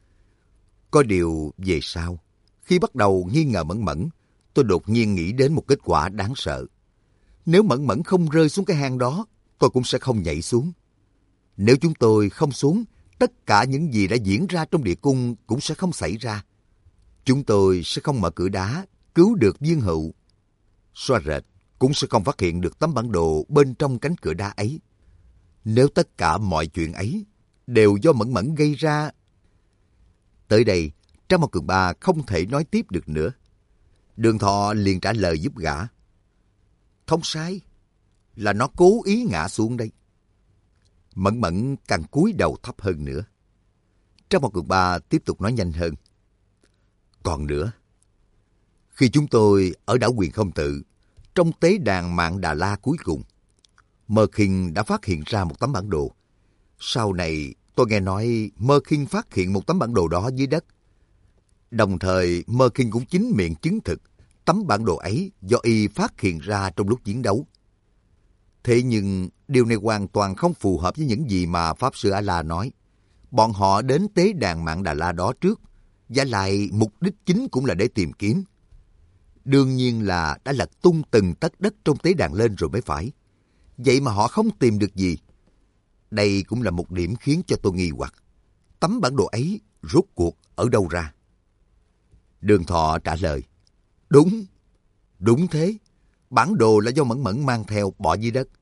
Có điều về sau, khi bắt đầu nghi ngờ Mẫn Mẫn, tôi đột nhiên nghĩ đến một kết quả đáng sợ. Nếu Mẫn Mẫn không rơi xuống cái hang đó, tôi cũng sẽ không nhảy xuống. Nếu chúng tôi không xuống, tất cả những gì đã diễn ra trong địa cung cũng sẽ không xảy ra. Chúng tôi sẽ không mở cửa đá, cứu được Viên Hữu. Xoa rệt cũng sẽ không phát hiện được tấm bản đồ bên trong cánh cửa đá ấy. Nếu tất cả mọi chuyện ấy đều do Mẫn Mẫn gây ra. Tới đây, Trang Mao Cường Ba không thể nói tiếp được nữa. Đường Thọ liền trả lời giúp gã. Không sai, là nó cố ý ngã xuống đây. Mẫn Mẫn càng cúi đầu thấp hơn nữa. Trang Mao Cường Ba tiếp tục nói nhanh hơn. Còn nữa, khi chúng tôi ở đảo Quyền Không Tự, trong tế đàn Mạn Đà La cuối cùng, Mơ Khinh đã phát hiện ra một tấm bản đồ. Sau này, tôi nghe nói Mơ Khinh phát hiện một tấm bản đồ đó dưới đất. Đồng thời, Mơ Khinh cũng chính miệng chứng thực tấm bản đồ ấy do y phát hiện ra trong lúc chiến đấu. Thế nhưng, điều này hoàn toàn không phù hợp với những gì mà Pháp Sư A-La nói. Bọn họ đến tế đàn Mạn Đà La đó trước, và lại mục đích chính cũng là để tìm kiếm. Đương nhiên là đã lật tung từng tấc đất trong tế đàn lên rồi mới phải. Vậy mà họ không tìm được gì. Đây cũng là một điểm khiến cho tôi nghi hoặc. Tấm bản đồ ấy rốt cuộc ở đâu ra? Đường Thọ trả lời. Đúng, đúng thế. Bản đồ là do Mẫn Mẫn mang theo bỏ dưới đất.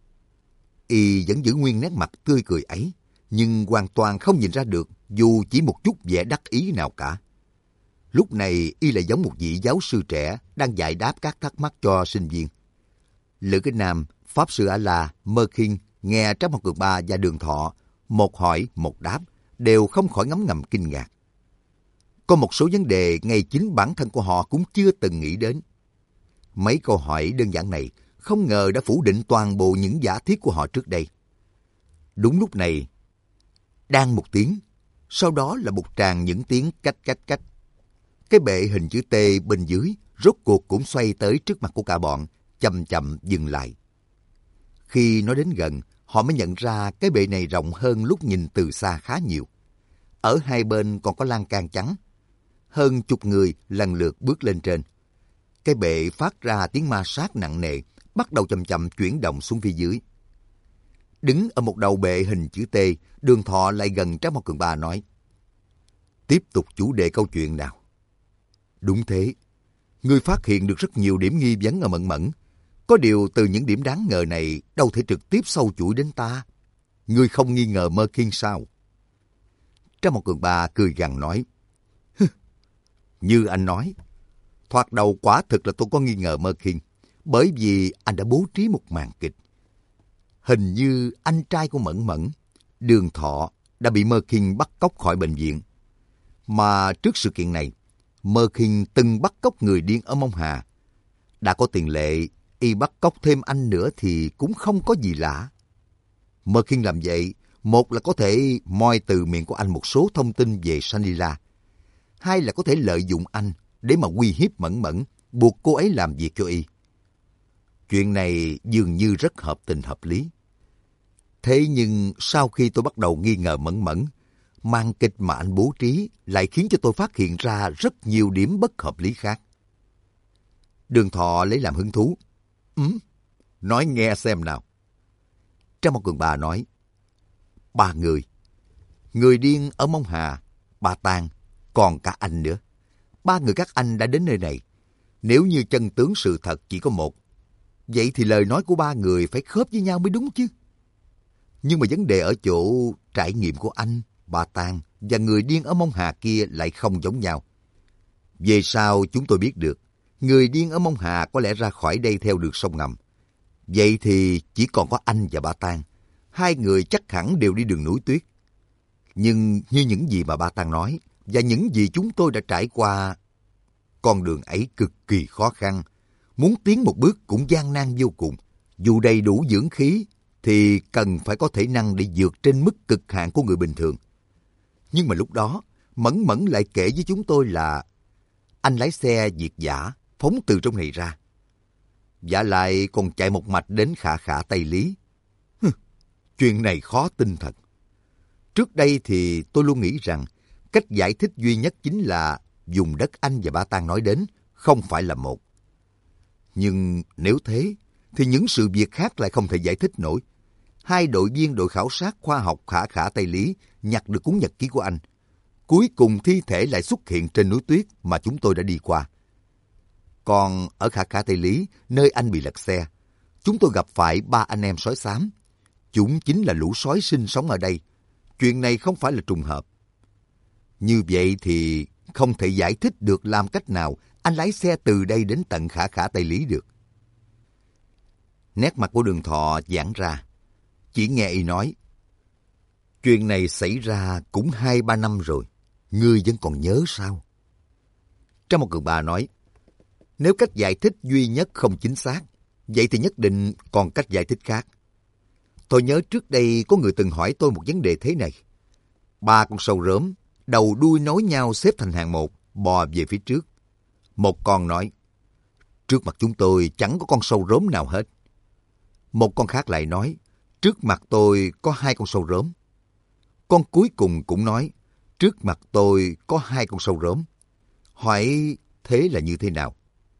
Y vẫn giữ nguyên nét mặt tươi cười ấy, nhưng hoàn toàn không nhìn ra được dù chỉ một chút vẻ đắc ý nào cả. Lúc này y lại giống một vị giáo sư trẻ đang giải đáp các thắc mắc cho sinh viên. Lữ Kinh Nam, Pháp Sư A-La, Mơ Khinh nghe Trác Mộc Cường Ba và Đường Thọ một hỏi một đáp đều không khỏi ngấm ngầm kinh ngạc. Có một số vấn đề ngay chính bản thân của họ cũng chưa từng nghĩ đến. Mấy câu hỏi đơn giản này không ngờ đã phủ định toàn bộ những giả thiết của họ trước đây. Đúng lúc này, đang một tiếng, sau đó là một tràng những tiếng cách cách cách. Cái bệ hình chữ T bên dưới rốt cuộc cũng xoay tới trước mặt của cả bọn, chậm chậm dừng lại. Khi nó đến gần, họ mới nhận ra cái bệ này rộng hơn lúc nhìn từ xa khá nhiều. Ở hai bên còn có lan can trắng. Hơn chục người lần lượt bước lên trên. Cái bệ phát ra tiếng ma sát nặng nề, bắt đầu chậm chậm chuyển động xuống phía dưới. Đứng ở một đầu bệ hình chữ T, Đường Thọ lại gần Trác Mộc Cường Ba nói. Tiếp tục chủ đề câu chuyện nào. Đúng thế, ngươi phát hiện được rất nhiều điểm nghi vấn ở Mẫn Mẫn. Có điều từ những điểm đáng ngờ này đâu thể trực tiếp sâu chuỗi đến ta. Ngươi không nghi ngờ Mơ Khiên sao? Trác Mộc Cường Ba cười gằn nói. Như anh nói, thoạt đầu quả thực là tôi có nghi ngờ Mơ Khiên, bởi vì anh đã bố trí một màn kịch. Hình như anh trai của Mẫn Mẫn, Đường Thọ, đã bị Mơ Khiên bắt cóc khỏi bệnh viện. Mà trước sự kiện này, Mơ Khiên từng bắt cóc người điên ở Mông Hà. Đã có tiền lệ, y bắt cóc thêm anh nữa thì cũng không có gì lạ. Mơ Khiên làm vậy, một là có thể moi từ miệng của anh một số thông tin về Sanila. Hai là có thể lợi dụng anh để mà uy hiếp Mẫn Mẫn, buộc cô ấy làm việc cho y. Chuyện này dường như rất hợp tình hợp lý. Thế nhưng sau khi tôi bắt đầu nghi ngờ Mẫn Mẫn, màn kịch mà anh bố trí lại khiến cho tôi phát hiện ra rất nhiều điểm bất hợp lý khác. Đường Thọ lấy làm hứng thú. Ừ, nói nghe xem nào. Trác Mộc Cường Ba nói. Ba người. Người điên ở Mông Hà, Ba Tang, còn cả anh nữa. Ba người các anh đã đến nơi này. Nếu như chân tướng sự thật chỉ có một, vậy thì lời nói của ba người phải khớp với nhau mới đúng chứ. Nhưng mà vấn đề ở chỗ trải nghiệm của anh, Ba Tang và người điên ở Mông Hà kia lại không giống nhau. Về sau chúng tôi biết được, người điên ở Mông Hà có lẽ ra khỏi đây theo đường sông ngầm. Vậy thì chỉ còn có anh và Ba Tang. Hai người chắc hẳn đều đi đường núi tuyết. Nhưng như những gì mà Ba Tang nói, và những gì chúng tôi đã trải qua, con đường ấy cực kỳ khó khăn. Muốn tiến một bước cũng gian nan vô cùng. Dù đầy đủ dưỡng khí thì cần phải có thể năng để vượt trên mức cực hạn của người bình thường. Nhưng mà lúc đó, Mẫn Mẫn lại kể với chúng tôi là anh lái xe việt dã phóng từ trong này ra. Vả lại còn chạy một mạch đến Khả Khả Tây Lý. Hừ, chuyện này khó tin thật. Trước đây thì tôi luôn nghĩ rằng cách giải thích duy nhất chính là vùng đất anh và Ba Tang nói đến không phải là một. Nhưng nếu thế, thì những sự việc khác lại không thể giải thích nổi. Hai đội viên đội khảo sát khoa học Khả Khả Tây Lý nhặt được cuốn nhật ký của anh. Cuối cùng thi thể lại xuất hiện trên núi tuyết mà chúng tôi đã đi qua. Còn ở Khả Khả Tây Lý, nơi anh bị lật xe, chúng tôi gặp phải ba anh em sói xám. Chúng chính là lũ sói sinh sống ở đây. Chuyện này không phải là trùng hợp. Như vậy thì không thể giải thích được làm cách nào anh lái xe từ đây đến tận Khả Khả Tây Lý được. Nét mặt của Đường Thọ giãn ra. Chỉ nghe y nói, chuyện này xảy ra cũng hai ba năm rồi. Ngươi vẫn còn nhớ sao? Trong một Cường Ba nói, nếu cách giải thích duy nhất không chính xác, vậy thì nhất định còn cách giải thích khác. Tôi nhớ trước đây có người từng hỏi tôi một vấn đề thế này. Ba con sâu rớm, đầu đuôi nối nhau xếp thành hàng một, bò về phía trước. Một con nói, trước mặt chúng tôi chẳng có con sâu rớm nào hết. Một con khác lại nói, trước mặt tôi có hai con sâu rớm. Con cuối cùng cũng nói, trước mặt tôi có hai con sâu rớm. Hỏi thế là như thế nào?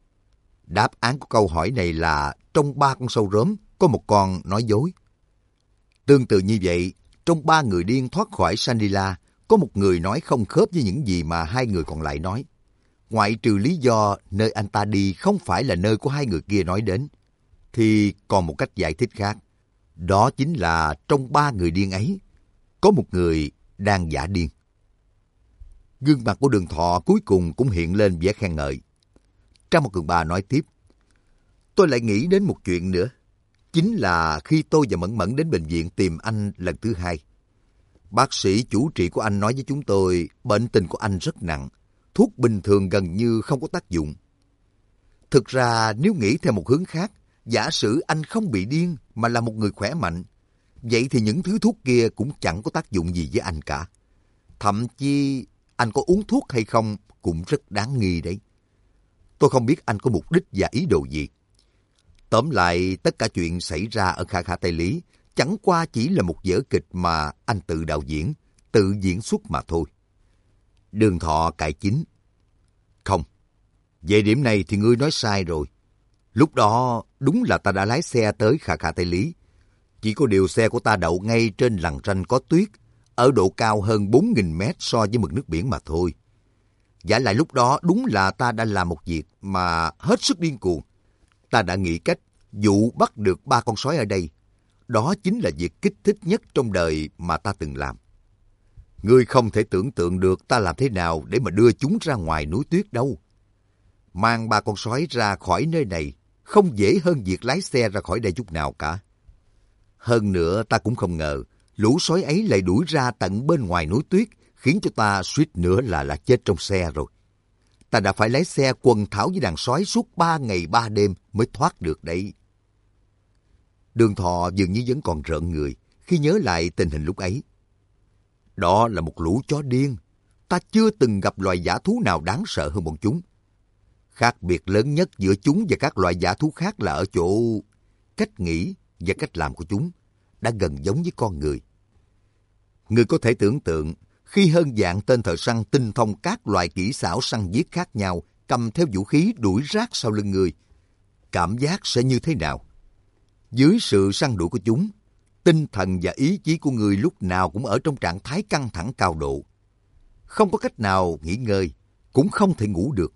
Đáp án của câu hỏi này là trong ba con sâu rớm có một con nói dối. Tương tự như vậy, trong ba người điên thoát khỏi Shangri-La, có một người nói không khớp với những gì mà hai người còn lại nói. Ngoại trừ lý do nơi anh ta đi không phải là nơi của hai người kia nói đến, thì còn một cách giải thích khác. Đó chính là trong ba người điên ấy, có một người đang giả điên. Gương mặt của Đường Thọ cuối cùng cũng hiện lên vẻ khen ngợi. Trang một Cường Ba nói tiếp, tôi lại nghĩ đến một chuyện nữa. Chính là khi tôi và Mẫn Mẫn đến bệnh viện tìm anh lần thứ hai. Bác sĩ chủ trị của anh nói với chúng tôi bệnh tình của anh rất nặng, thuốc bình thường gần như không có tác dụng. Thực ra nếu nghĩ theo một hướng khác, giả sử anh không bị điên mà là một người khỏe mạnh, vậy thì những thứ thuốc kia cũng chẳng có tác dụng gì với anh cả. Thậm chí anh có uống thuốc hay không cũng rất đáng nghi đấy. Tôi không biết anh có mục đích và ý đồ gì. Tóm lại, tất cả chuyện xảy ra ở Khả Khả Tây Lý chẳng qua chỉ là một vở kịch mà anh tự đạo diễn, tự diễn xuất mà thôi. Đường Thọ cãi chính. Không, về điểm này thì ngươi nói sai rồi. Lúc đó đúng là ta đã lái xe tới Khả Khả Tây Lý. Chỉ có điều xe của ta đậu ngay trên lằn ranh có tuyết, ở độ cao hơn bốn nghìn mét so với mực nước biển mà thôi. Giả lại lúc đó đúng là ta đã làm một việc mà hết sức điên cuồng. Ta đã nghĩ cách dụ bắt được ba con sói ở đây. Đó chính là việc kích thích nhất trong đời mà ta từng làm. Ngươi không thể tưởng tượng được ta làm thế nào để mà đưa chúng ra ngoài núi tuyết đâu. Mang ba con sói ra khỏi nơi này không dễ hơn việc lái xe ra khỏi đây chút nào cả. Hơn nữa ta cũng không ngờ lũ sói ấy lại đuổi ra tận bên ngoài núi tuyết, khiến cho ta suýt nữa là là chết trong xe rồi. Ta đã phải lái xe quần thảo với đàn sói suốt ba ngày ba đêm mới thoát được đấy. Đường Thọ dường như vẫn còn rợn người khi nhớ lại tình hình lúc ấy. Đó là một lũ chó điên. Ta chưa từng gặp loài dã thú nào đáng sợ hơn bọn chúng. Khác biệt lớn nhất giữa chúng và các loài dã thú khác là ở chỗ cách nghĩ và cách làm của chúng đã gần giống với con người. Người có thể tưởng tượng khi hơn vạn tên thợ săn tinh thông các loại kỹ xảo săn giết khác nhau cầm theo vũ khí đuổi rát sau lưng người, cảm giác sẽ như thế nào? Dưới sự săn đuổi của chúng, tinh thần và ý chí của người lúc nào cũng ở trong trạng thái căng thẳng cao độ. Không có cách nào nghỉ ngơi, cũng không thể ngủ được.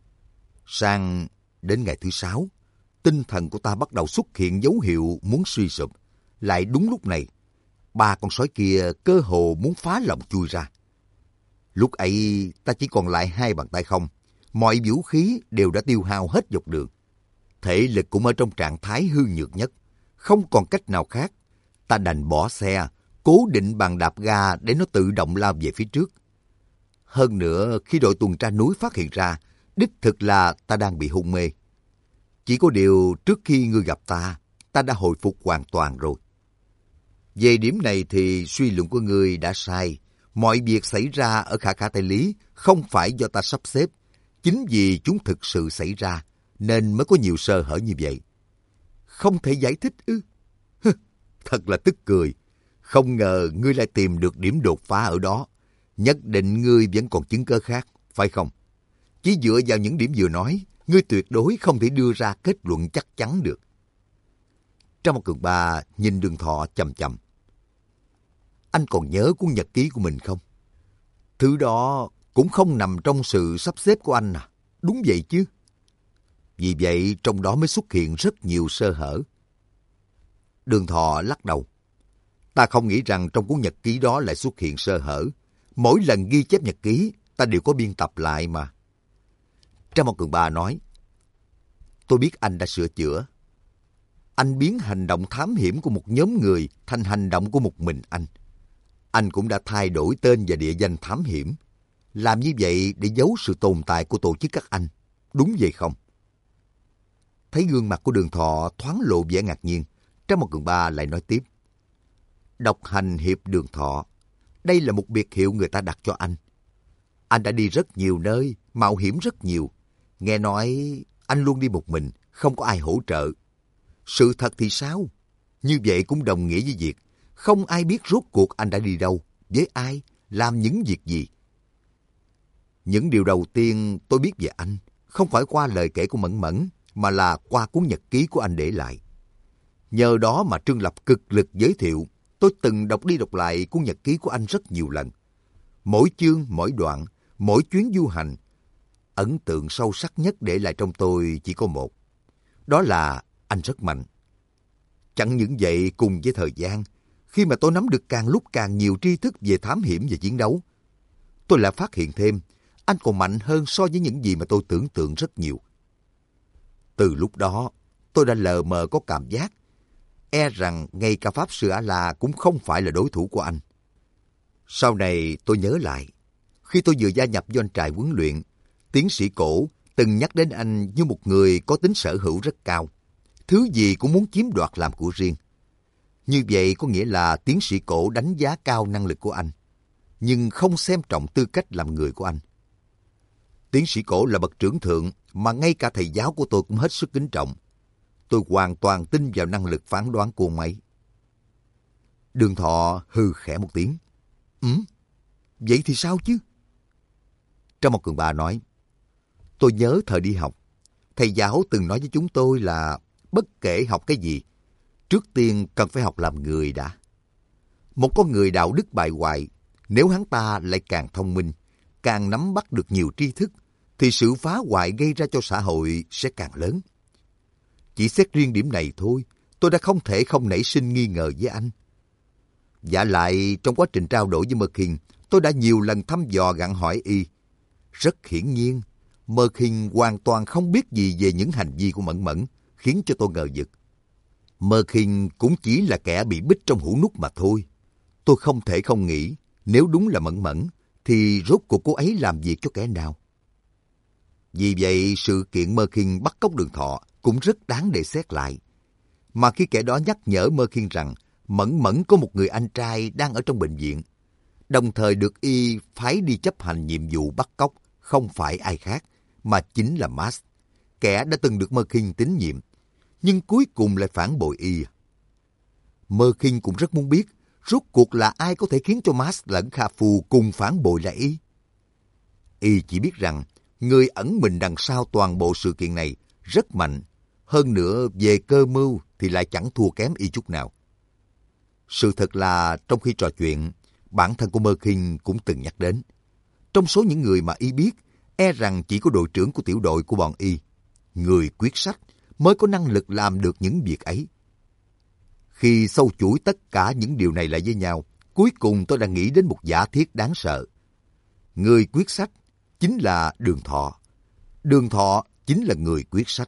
Sang đến ngày thứ sáu, tinh thần của ta bắt đầu xuất hiện dấu hiệu muốn suy sụp. Lại đúng lúc này, ba con sói kia cơ hồ muốn phá lồng chui ra. Lúc ấy ta chỉ còn lại hai bàn tay không, mọi vũ khí đều đã tiêu hao hết dọc đường. Thể lực cũng ở trong trạng thái hư nhược nhất, không còn cách nào khác. Ta đành bỏ xe, cố định bàn đạp ga để nó tự động lao về phía trước. Hơn nữa, khi đội tuần tra núi phát hiện ra, đích thực là ta đang bị hôn mê. Chỉ có điều trước khi ngươi gặp ta, ta đã hồi phục hoàn toàn rồi. Về điểm này thì suy luận của ngươi đã sai. Mọi việc xảy ra ở Khả Khả Tây Lý không phải do ta sắp xếp. Chính vì chúng thực sự xảy ra nên mới có nhiều sơ hở như vậy. Không thể giải thích ư? Thật là tức cười. Không ngờ ngươi lại tìm được điểm đột phá ở đó. Nhất định ngươi vẫn còn chứng cớ khác, phải không? Chỉ dựa vào những điểm vừa nói, ngươi tuyệt đối không thể đưa ra kết luận chắc chắn được. Trong một Cường Ba nhìn Đường Thọ chầm chầm. Anh còn nhớ cuốn nhật ký của mình không? Thứ đó cũng không nằm trong sự sắp xếp của anh à? Đúng vậy chứ. Vì vậy trong đó mới xuất hiện rất nhiều sơ hở. Đường Thọ lắc đầu. Ta không nghĩ rằng trong cuốn nhật ký đó lại xuất hiện sơ hở. Mỗi lần ghi chép nhật ký, ta đều có biên tập lại mà. Trang Một Cường Ba nói, tôi biết anh đã sửa chữa. Anh biến hành động thám hiểm của một nhóm người thành hành động của một mình anh. Anh cũng đã thay đổi tên và địa danh thám hiểm. Làm như vậy để giấu sự tồn tại của tổ chức các anh. Đúng vậy không? Thấy gương mặt của Đường Thọ thoáng lộ vẻ ngạc nhiên, Trang Một Cường Ba lại nói tiếp. Độc hành hiệp Đường Thọ. Đây là một biệt hiệu người ta đặt cho anh. Anh đã đi rất nhiều nơi, mạo hiểm rất nhiều. Nghe nói anh luôn đi một mình, không có ai hỗ trợ. Sự thật thì sao? Như vậy cũng đồng nghĩa với việc không ai biết rốt cuộc anh đã đi đâu, với ai, làm những việc gì. Những điều đầu tiên tôi biết về anh không phải qua lời kể của Mẫn Mẫn, mà là qua cuốn nhật ký của anh để lại. Nhờ đó mà Trương Lập cực lực giới thiệu, tôi từng đọc đi đọc lại cuốn nhật ký của anh rất nhiều lần. Mỗi chương, mỗi đoạn, mỗi chuyến du hành, ấn tượng sâu sắc nhất để lại trong tôi chỉ có một. Đó là anh rất mạnh. Chẳng những vậy, cùng với thời gian, khi mà tôi nắm được càng lúc càng nhiều tri thức về thám hiểm và chiến đấu, tôi lại phát hiện thêm anh còn mạnh hơn so với những gì mà tôi tưởng tượng rất nhiều. Từ lúc đó, tôi đã lờ mờ có cảm giác e rằng ngay cả Pháp Sư A-La cũng không phải là đối thủ của anh. Sau này tôi nhớ lại, khi tôi vừa gia nhập doanh trại huấn luyện, tiến sĩ Cổ từng nhắc đến anh như một người có tính sở hữu rất cao. Thứ gì cũng muốn chiếm đoạt làm của riêng. Như vậy có nghĩa là tiến sĩ Cổ đánh giá cao năng lực của anh, nhưng không xem trọng tư cách làm người của anh. Tiến sĩ Cổ là bậc trưởng thượng mà ngay cả thầy giáo của tôi cũng hết sức kính trọng. Tôi hoàn toàn tin vào năng lực phán đoán của ông ấy. Đường Thọ hừ khẽ một tiếng. Ừ, vậy thì sao chứ? Trong một Cường Ba nói, tôi nhớ thời đi học, thầy giáo từng nói với chúng tôi là bất kể học cái gì, trước tiên cần phải học làm người đã. Một con người đạo đức bại hoại, nếu hắn ta lại càng thông minh, càng nắm bắt được nhiều tri thức, thì sự phá hoại gây ra cho xã hội sẽ càng lớn. Chỉ xét riêng điểm này thôi, tôi đã không thể không nảy sinh nghi ngờ với anh. Vả lại, trong quá trình trao đổi với Merkin, tôi đã nhiều lần thăm dò gặng hỏi y. Rất hiển nhiên, Merkin hoàn toàn không biết gì về những hành vi của Mẫn Mẫn, khiến cho tôi ngờ vực. Merkin cũng chỉ là kẻ bị bích trong hũ nút mà thôi. Tôi không thể không nghĩ, nếu đúng là Mẫn Mẫn, thì rốt cuộc cô ấy làm việc cho kẻ nào? Vì vậy, sự kiện Merkin bắt cóc Đường Thọ cũng rất đáng để xét lại. Mà khi kẻ đó nhắc nhở Merkin rằng Mẫn Mẫn có một người anh trai đang ở trong bệnh viện, đồng thời được y phái đi chấp hành nhiệm vụ bắt cóc, không phải ai khác, mà chính là Max, kẻ đã từng được Merkin tín nhiệm, nhưng cuối cùng lại phản bội y. Merkin cũng rất muốn biết, rốt cuộc là ai có thể khiến cho Max lẫn Kha Phu cùng phản bội lại y. Y chỉ biết rằng, người ẩn mình đằng sau toàn bộ sự kiện này rất mạnh, hơn nữa về cơ mưu thì lại chẳng thua kém y chút nào. Sự thật là trong khi trò chuyện, bản thân của Merkin cũng từng nhắc đến. Trong số những người mà y biết, e rằng chỉ có đội trưởng của tiểu đội của bọn y, người quyết sách, mới có năng lực làm được những việc ấy. Khi sâu chuỗi tất cả những điều này lại với nhau, cuối cùng tôi đã nghĩ đến một giả thiết đáng sợ. Người quyết sách chính là Đường Thọ. Đường Thọ chính là người quyết sách.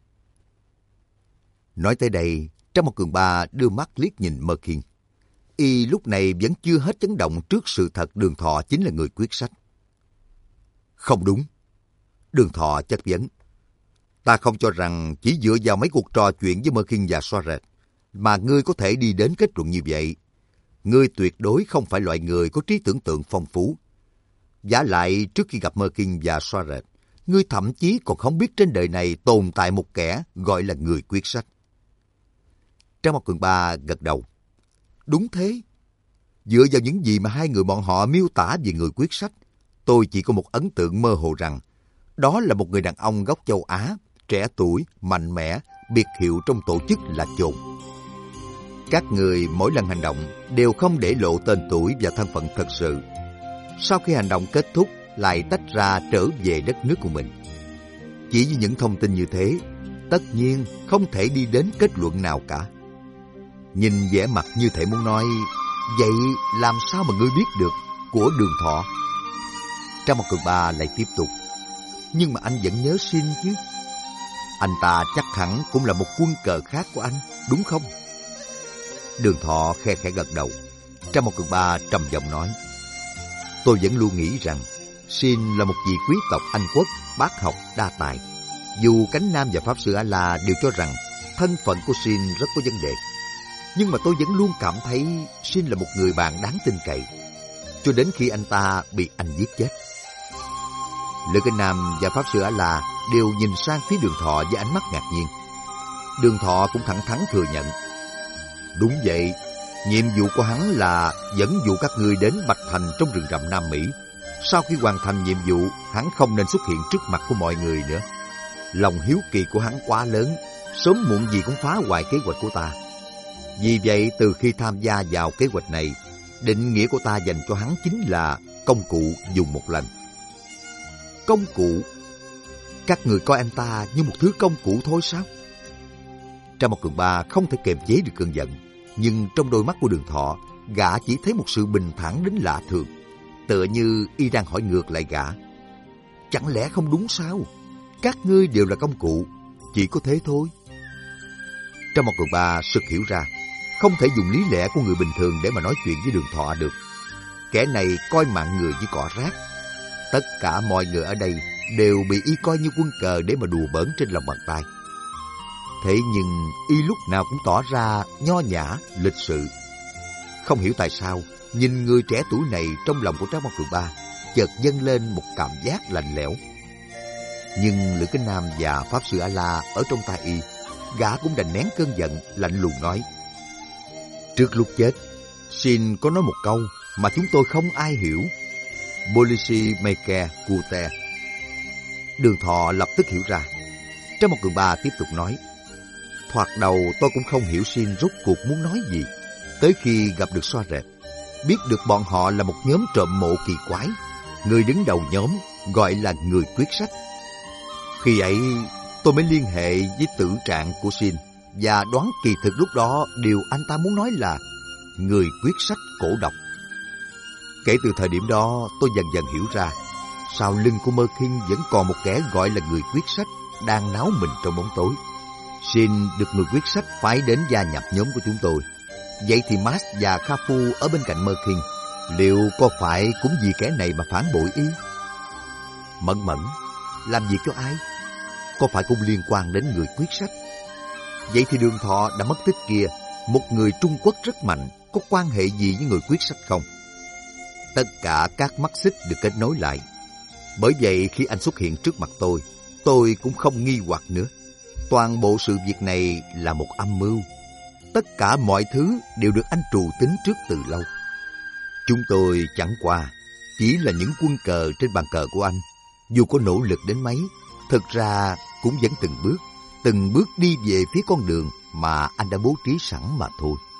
Nói tới đây, Trong một Cường Ba đưa mắt liếc nhìn Merkin. Y lúc này vẫn chưa hết chấn động trước sự thật Đường Thọ chính là người quyết sách. Không đúng. Đường Thọ chất vấn. Ta không cho rằng chỉ dựa vào mấy cuộc trò chuyện với Mơ Khiên và Soaret mà ngươi có thể đi đến kết luận như vậy. Ngươi tuyệt đối không phải loại người có trí tưởng tượng phong phú. Vả lại trước khi gặp Mơ Khiên và Soaret, ngươi thậm chí còn không biết trên đời này tồn tại một kẻ gọi là người quyết sách. Trang Mộc Cường Ba gật đầu. Đúng thế. Dựa vào những gì mà hai người bọn họ miêu tả về người quyết sách, tôi chỉ có một ấn tượng mơ hồ rằng đó là một người đàn ông gốc châu Á, trẻ tuổi, mạnh mẽ, biệt hiệu trong tổ chức là Chồn. Các người mỗi lần hành động đều không để lộ tên tuổi và thân phận thật sự. Sau khi hành động kết thúc, lại tách ra trở về đất nước của mình. Chỉ với những thông tin như thế, tất nhiên không thể đi đến kết luận nào cả. Nhìn vẻ mặt như thể muốn nói, vậy làm sao mà ngươi biết được của Đường Thọ? Trang Mộc Cường Ba lại tiếp tục. Nhưng mà anh vẫn nhớ Xin chứ. Anh ta chắc hẳn cũng là một quân cờ khác của anh, đúng không? Đường Thọ khe khẽ gật đầu. Trang Mộc Cường Ba trầm giọng nói. Tôi vẫn luôn nghĩ rằng Xin là một vị quý tộc Anh quốc, bác học, đa tài. Dù Cánh Nam và Pháp Sư A-la đều cho rằng thân phận của Xin rất có vấn đề, nhưng mà tôi vẫn luôn cảm thấy Xin là một người bạn đáng tin cậy, cho đến khi anh ta bị anh giết chết. Lữ Cánh Nam và Pháp Sư A-la đều nhìn sang phía Đường Thọ với ánh mắt ngạc nhiên. Đường Thọ cũng thẳng thắn thừa nhận. Đúng vậy, nhiệm vụ của hắn là dẫn dụ các ngươi đến Bạch Thành trong rừng rậm Nam Mỹ. Sau khi hoàn thành nhiệm vụ, hắn không nên xuất hiện trước mặt của mọi người nữa. Lòng hiếu kỳ của hắn quá lớn, sớm muộn gì cũng phá hoại kế hoạch của ta. Vì vậy, từ khi tham gia vào kế hoạch này, định nghĩa của ta dành cho hắn chính là công cụ dùng một lần. Công cụ? Các người coi anh ta như một thứ công cụ thôi sao? Trang Mộc Cường Ba không thể kiềm chế được cơn giận, nhưng trong đôi mắt của Đường Thọ, gã chỉ thấy một sự bình thản đến lạ thường, tựa như y đang hỏi ngược lại gã. Chẳng lẽ không đúng sao? Các ngươi đều là công cụ, chỉ có thế thôi. Trang Mộc Cường Ba sực hiểu ra, không thể dùng lý lẽ của người bình thường để mà nói chuyện với Đường Thọ được. Kẻ này coi mạng người như cỏ rác. Tất cả mọi người ở đây đều bị y coi như quân cờ để mà đùa bỡn trên lòng bàn tay. Thế nhưng y lúc nào cũng tỏ ra nho nhã, lịch sự. Không hiểu tại sao, nhìn người trẻ tuổi này trong lòng của Trang Mộc Cường Ba chợt dâng lên một cảm giác lạnh lẽo. Nhưng Lữ Cánh Nam và Pháp Sư A-la ở trong tay y, gã cũng đành nén cơn giận, lạnh lùng nói. Trước lúc chết, Xin có nói một câu mà chúng tôi không ai hiểu. Policy Maker Cute. Đường Thọ lập tức hiểu ra. Trang Mộc Cường Ba tiếp tục nói. Thoạt đầu tôi cũng không hiểu Xin rốt cuộc muốn nói gì. Tới khi gặp được Soaret, biết được bọn họ là một nhóm trộm mộ kỳ quái. Người đứng đầu nhóm gọi là người quyết sách. Khi ấy tôi mới liên hệ với tử trạng của Xin và đoán kỳ thực lúc đó điều anh ta muốn nói là người quyết sách cổ độc. Kể từ thời điểm đó tôi dần dần hiểu ra sau lưng của Mơ Khiên vẫn còn một kẻ gọi là người quyết sách đang náo mình trong bóng tối. Xin được người quyết sách phái đến gia nhập nhóm của chúng tôi. Vậy thì Max và Kha Phu ở bên cạnh Mơ Khiên liệu có phải cũng vì kẻ này mà phản bội y? Mẫn Mẫn làm việc cho ai? Có phải cũng liên quan đến người quyết sách? Vậy thì Đường Thọ đã mất tích kia, một người Trung Quốc rất mạnh, có quan hệ gì với người quyết sách không? Tất cả các mắt xích được kết nối lại. Bởi vậy khi anh xuất hiện trước mặt tôi, tôi cũng không nghi hoặc nữa. Toàn bộ sự việc này là một âm mưu. Tất cả mọi thứ đều được anh trù tính trước từ lâu. Chúng tôi chẳng qua chỉ là những quân cờ trên bàn cờ của anh. Dù có nỗ lực đến mấy, thực ra cũng vẫn từng bước, từng bước đi về phía con đường mà anh đã bố trí sẵn mà thôi.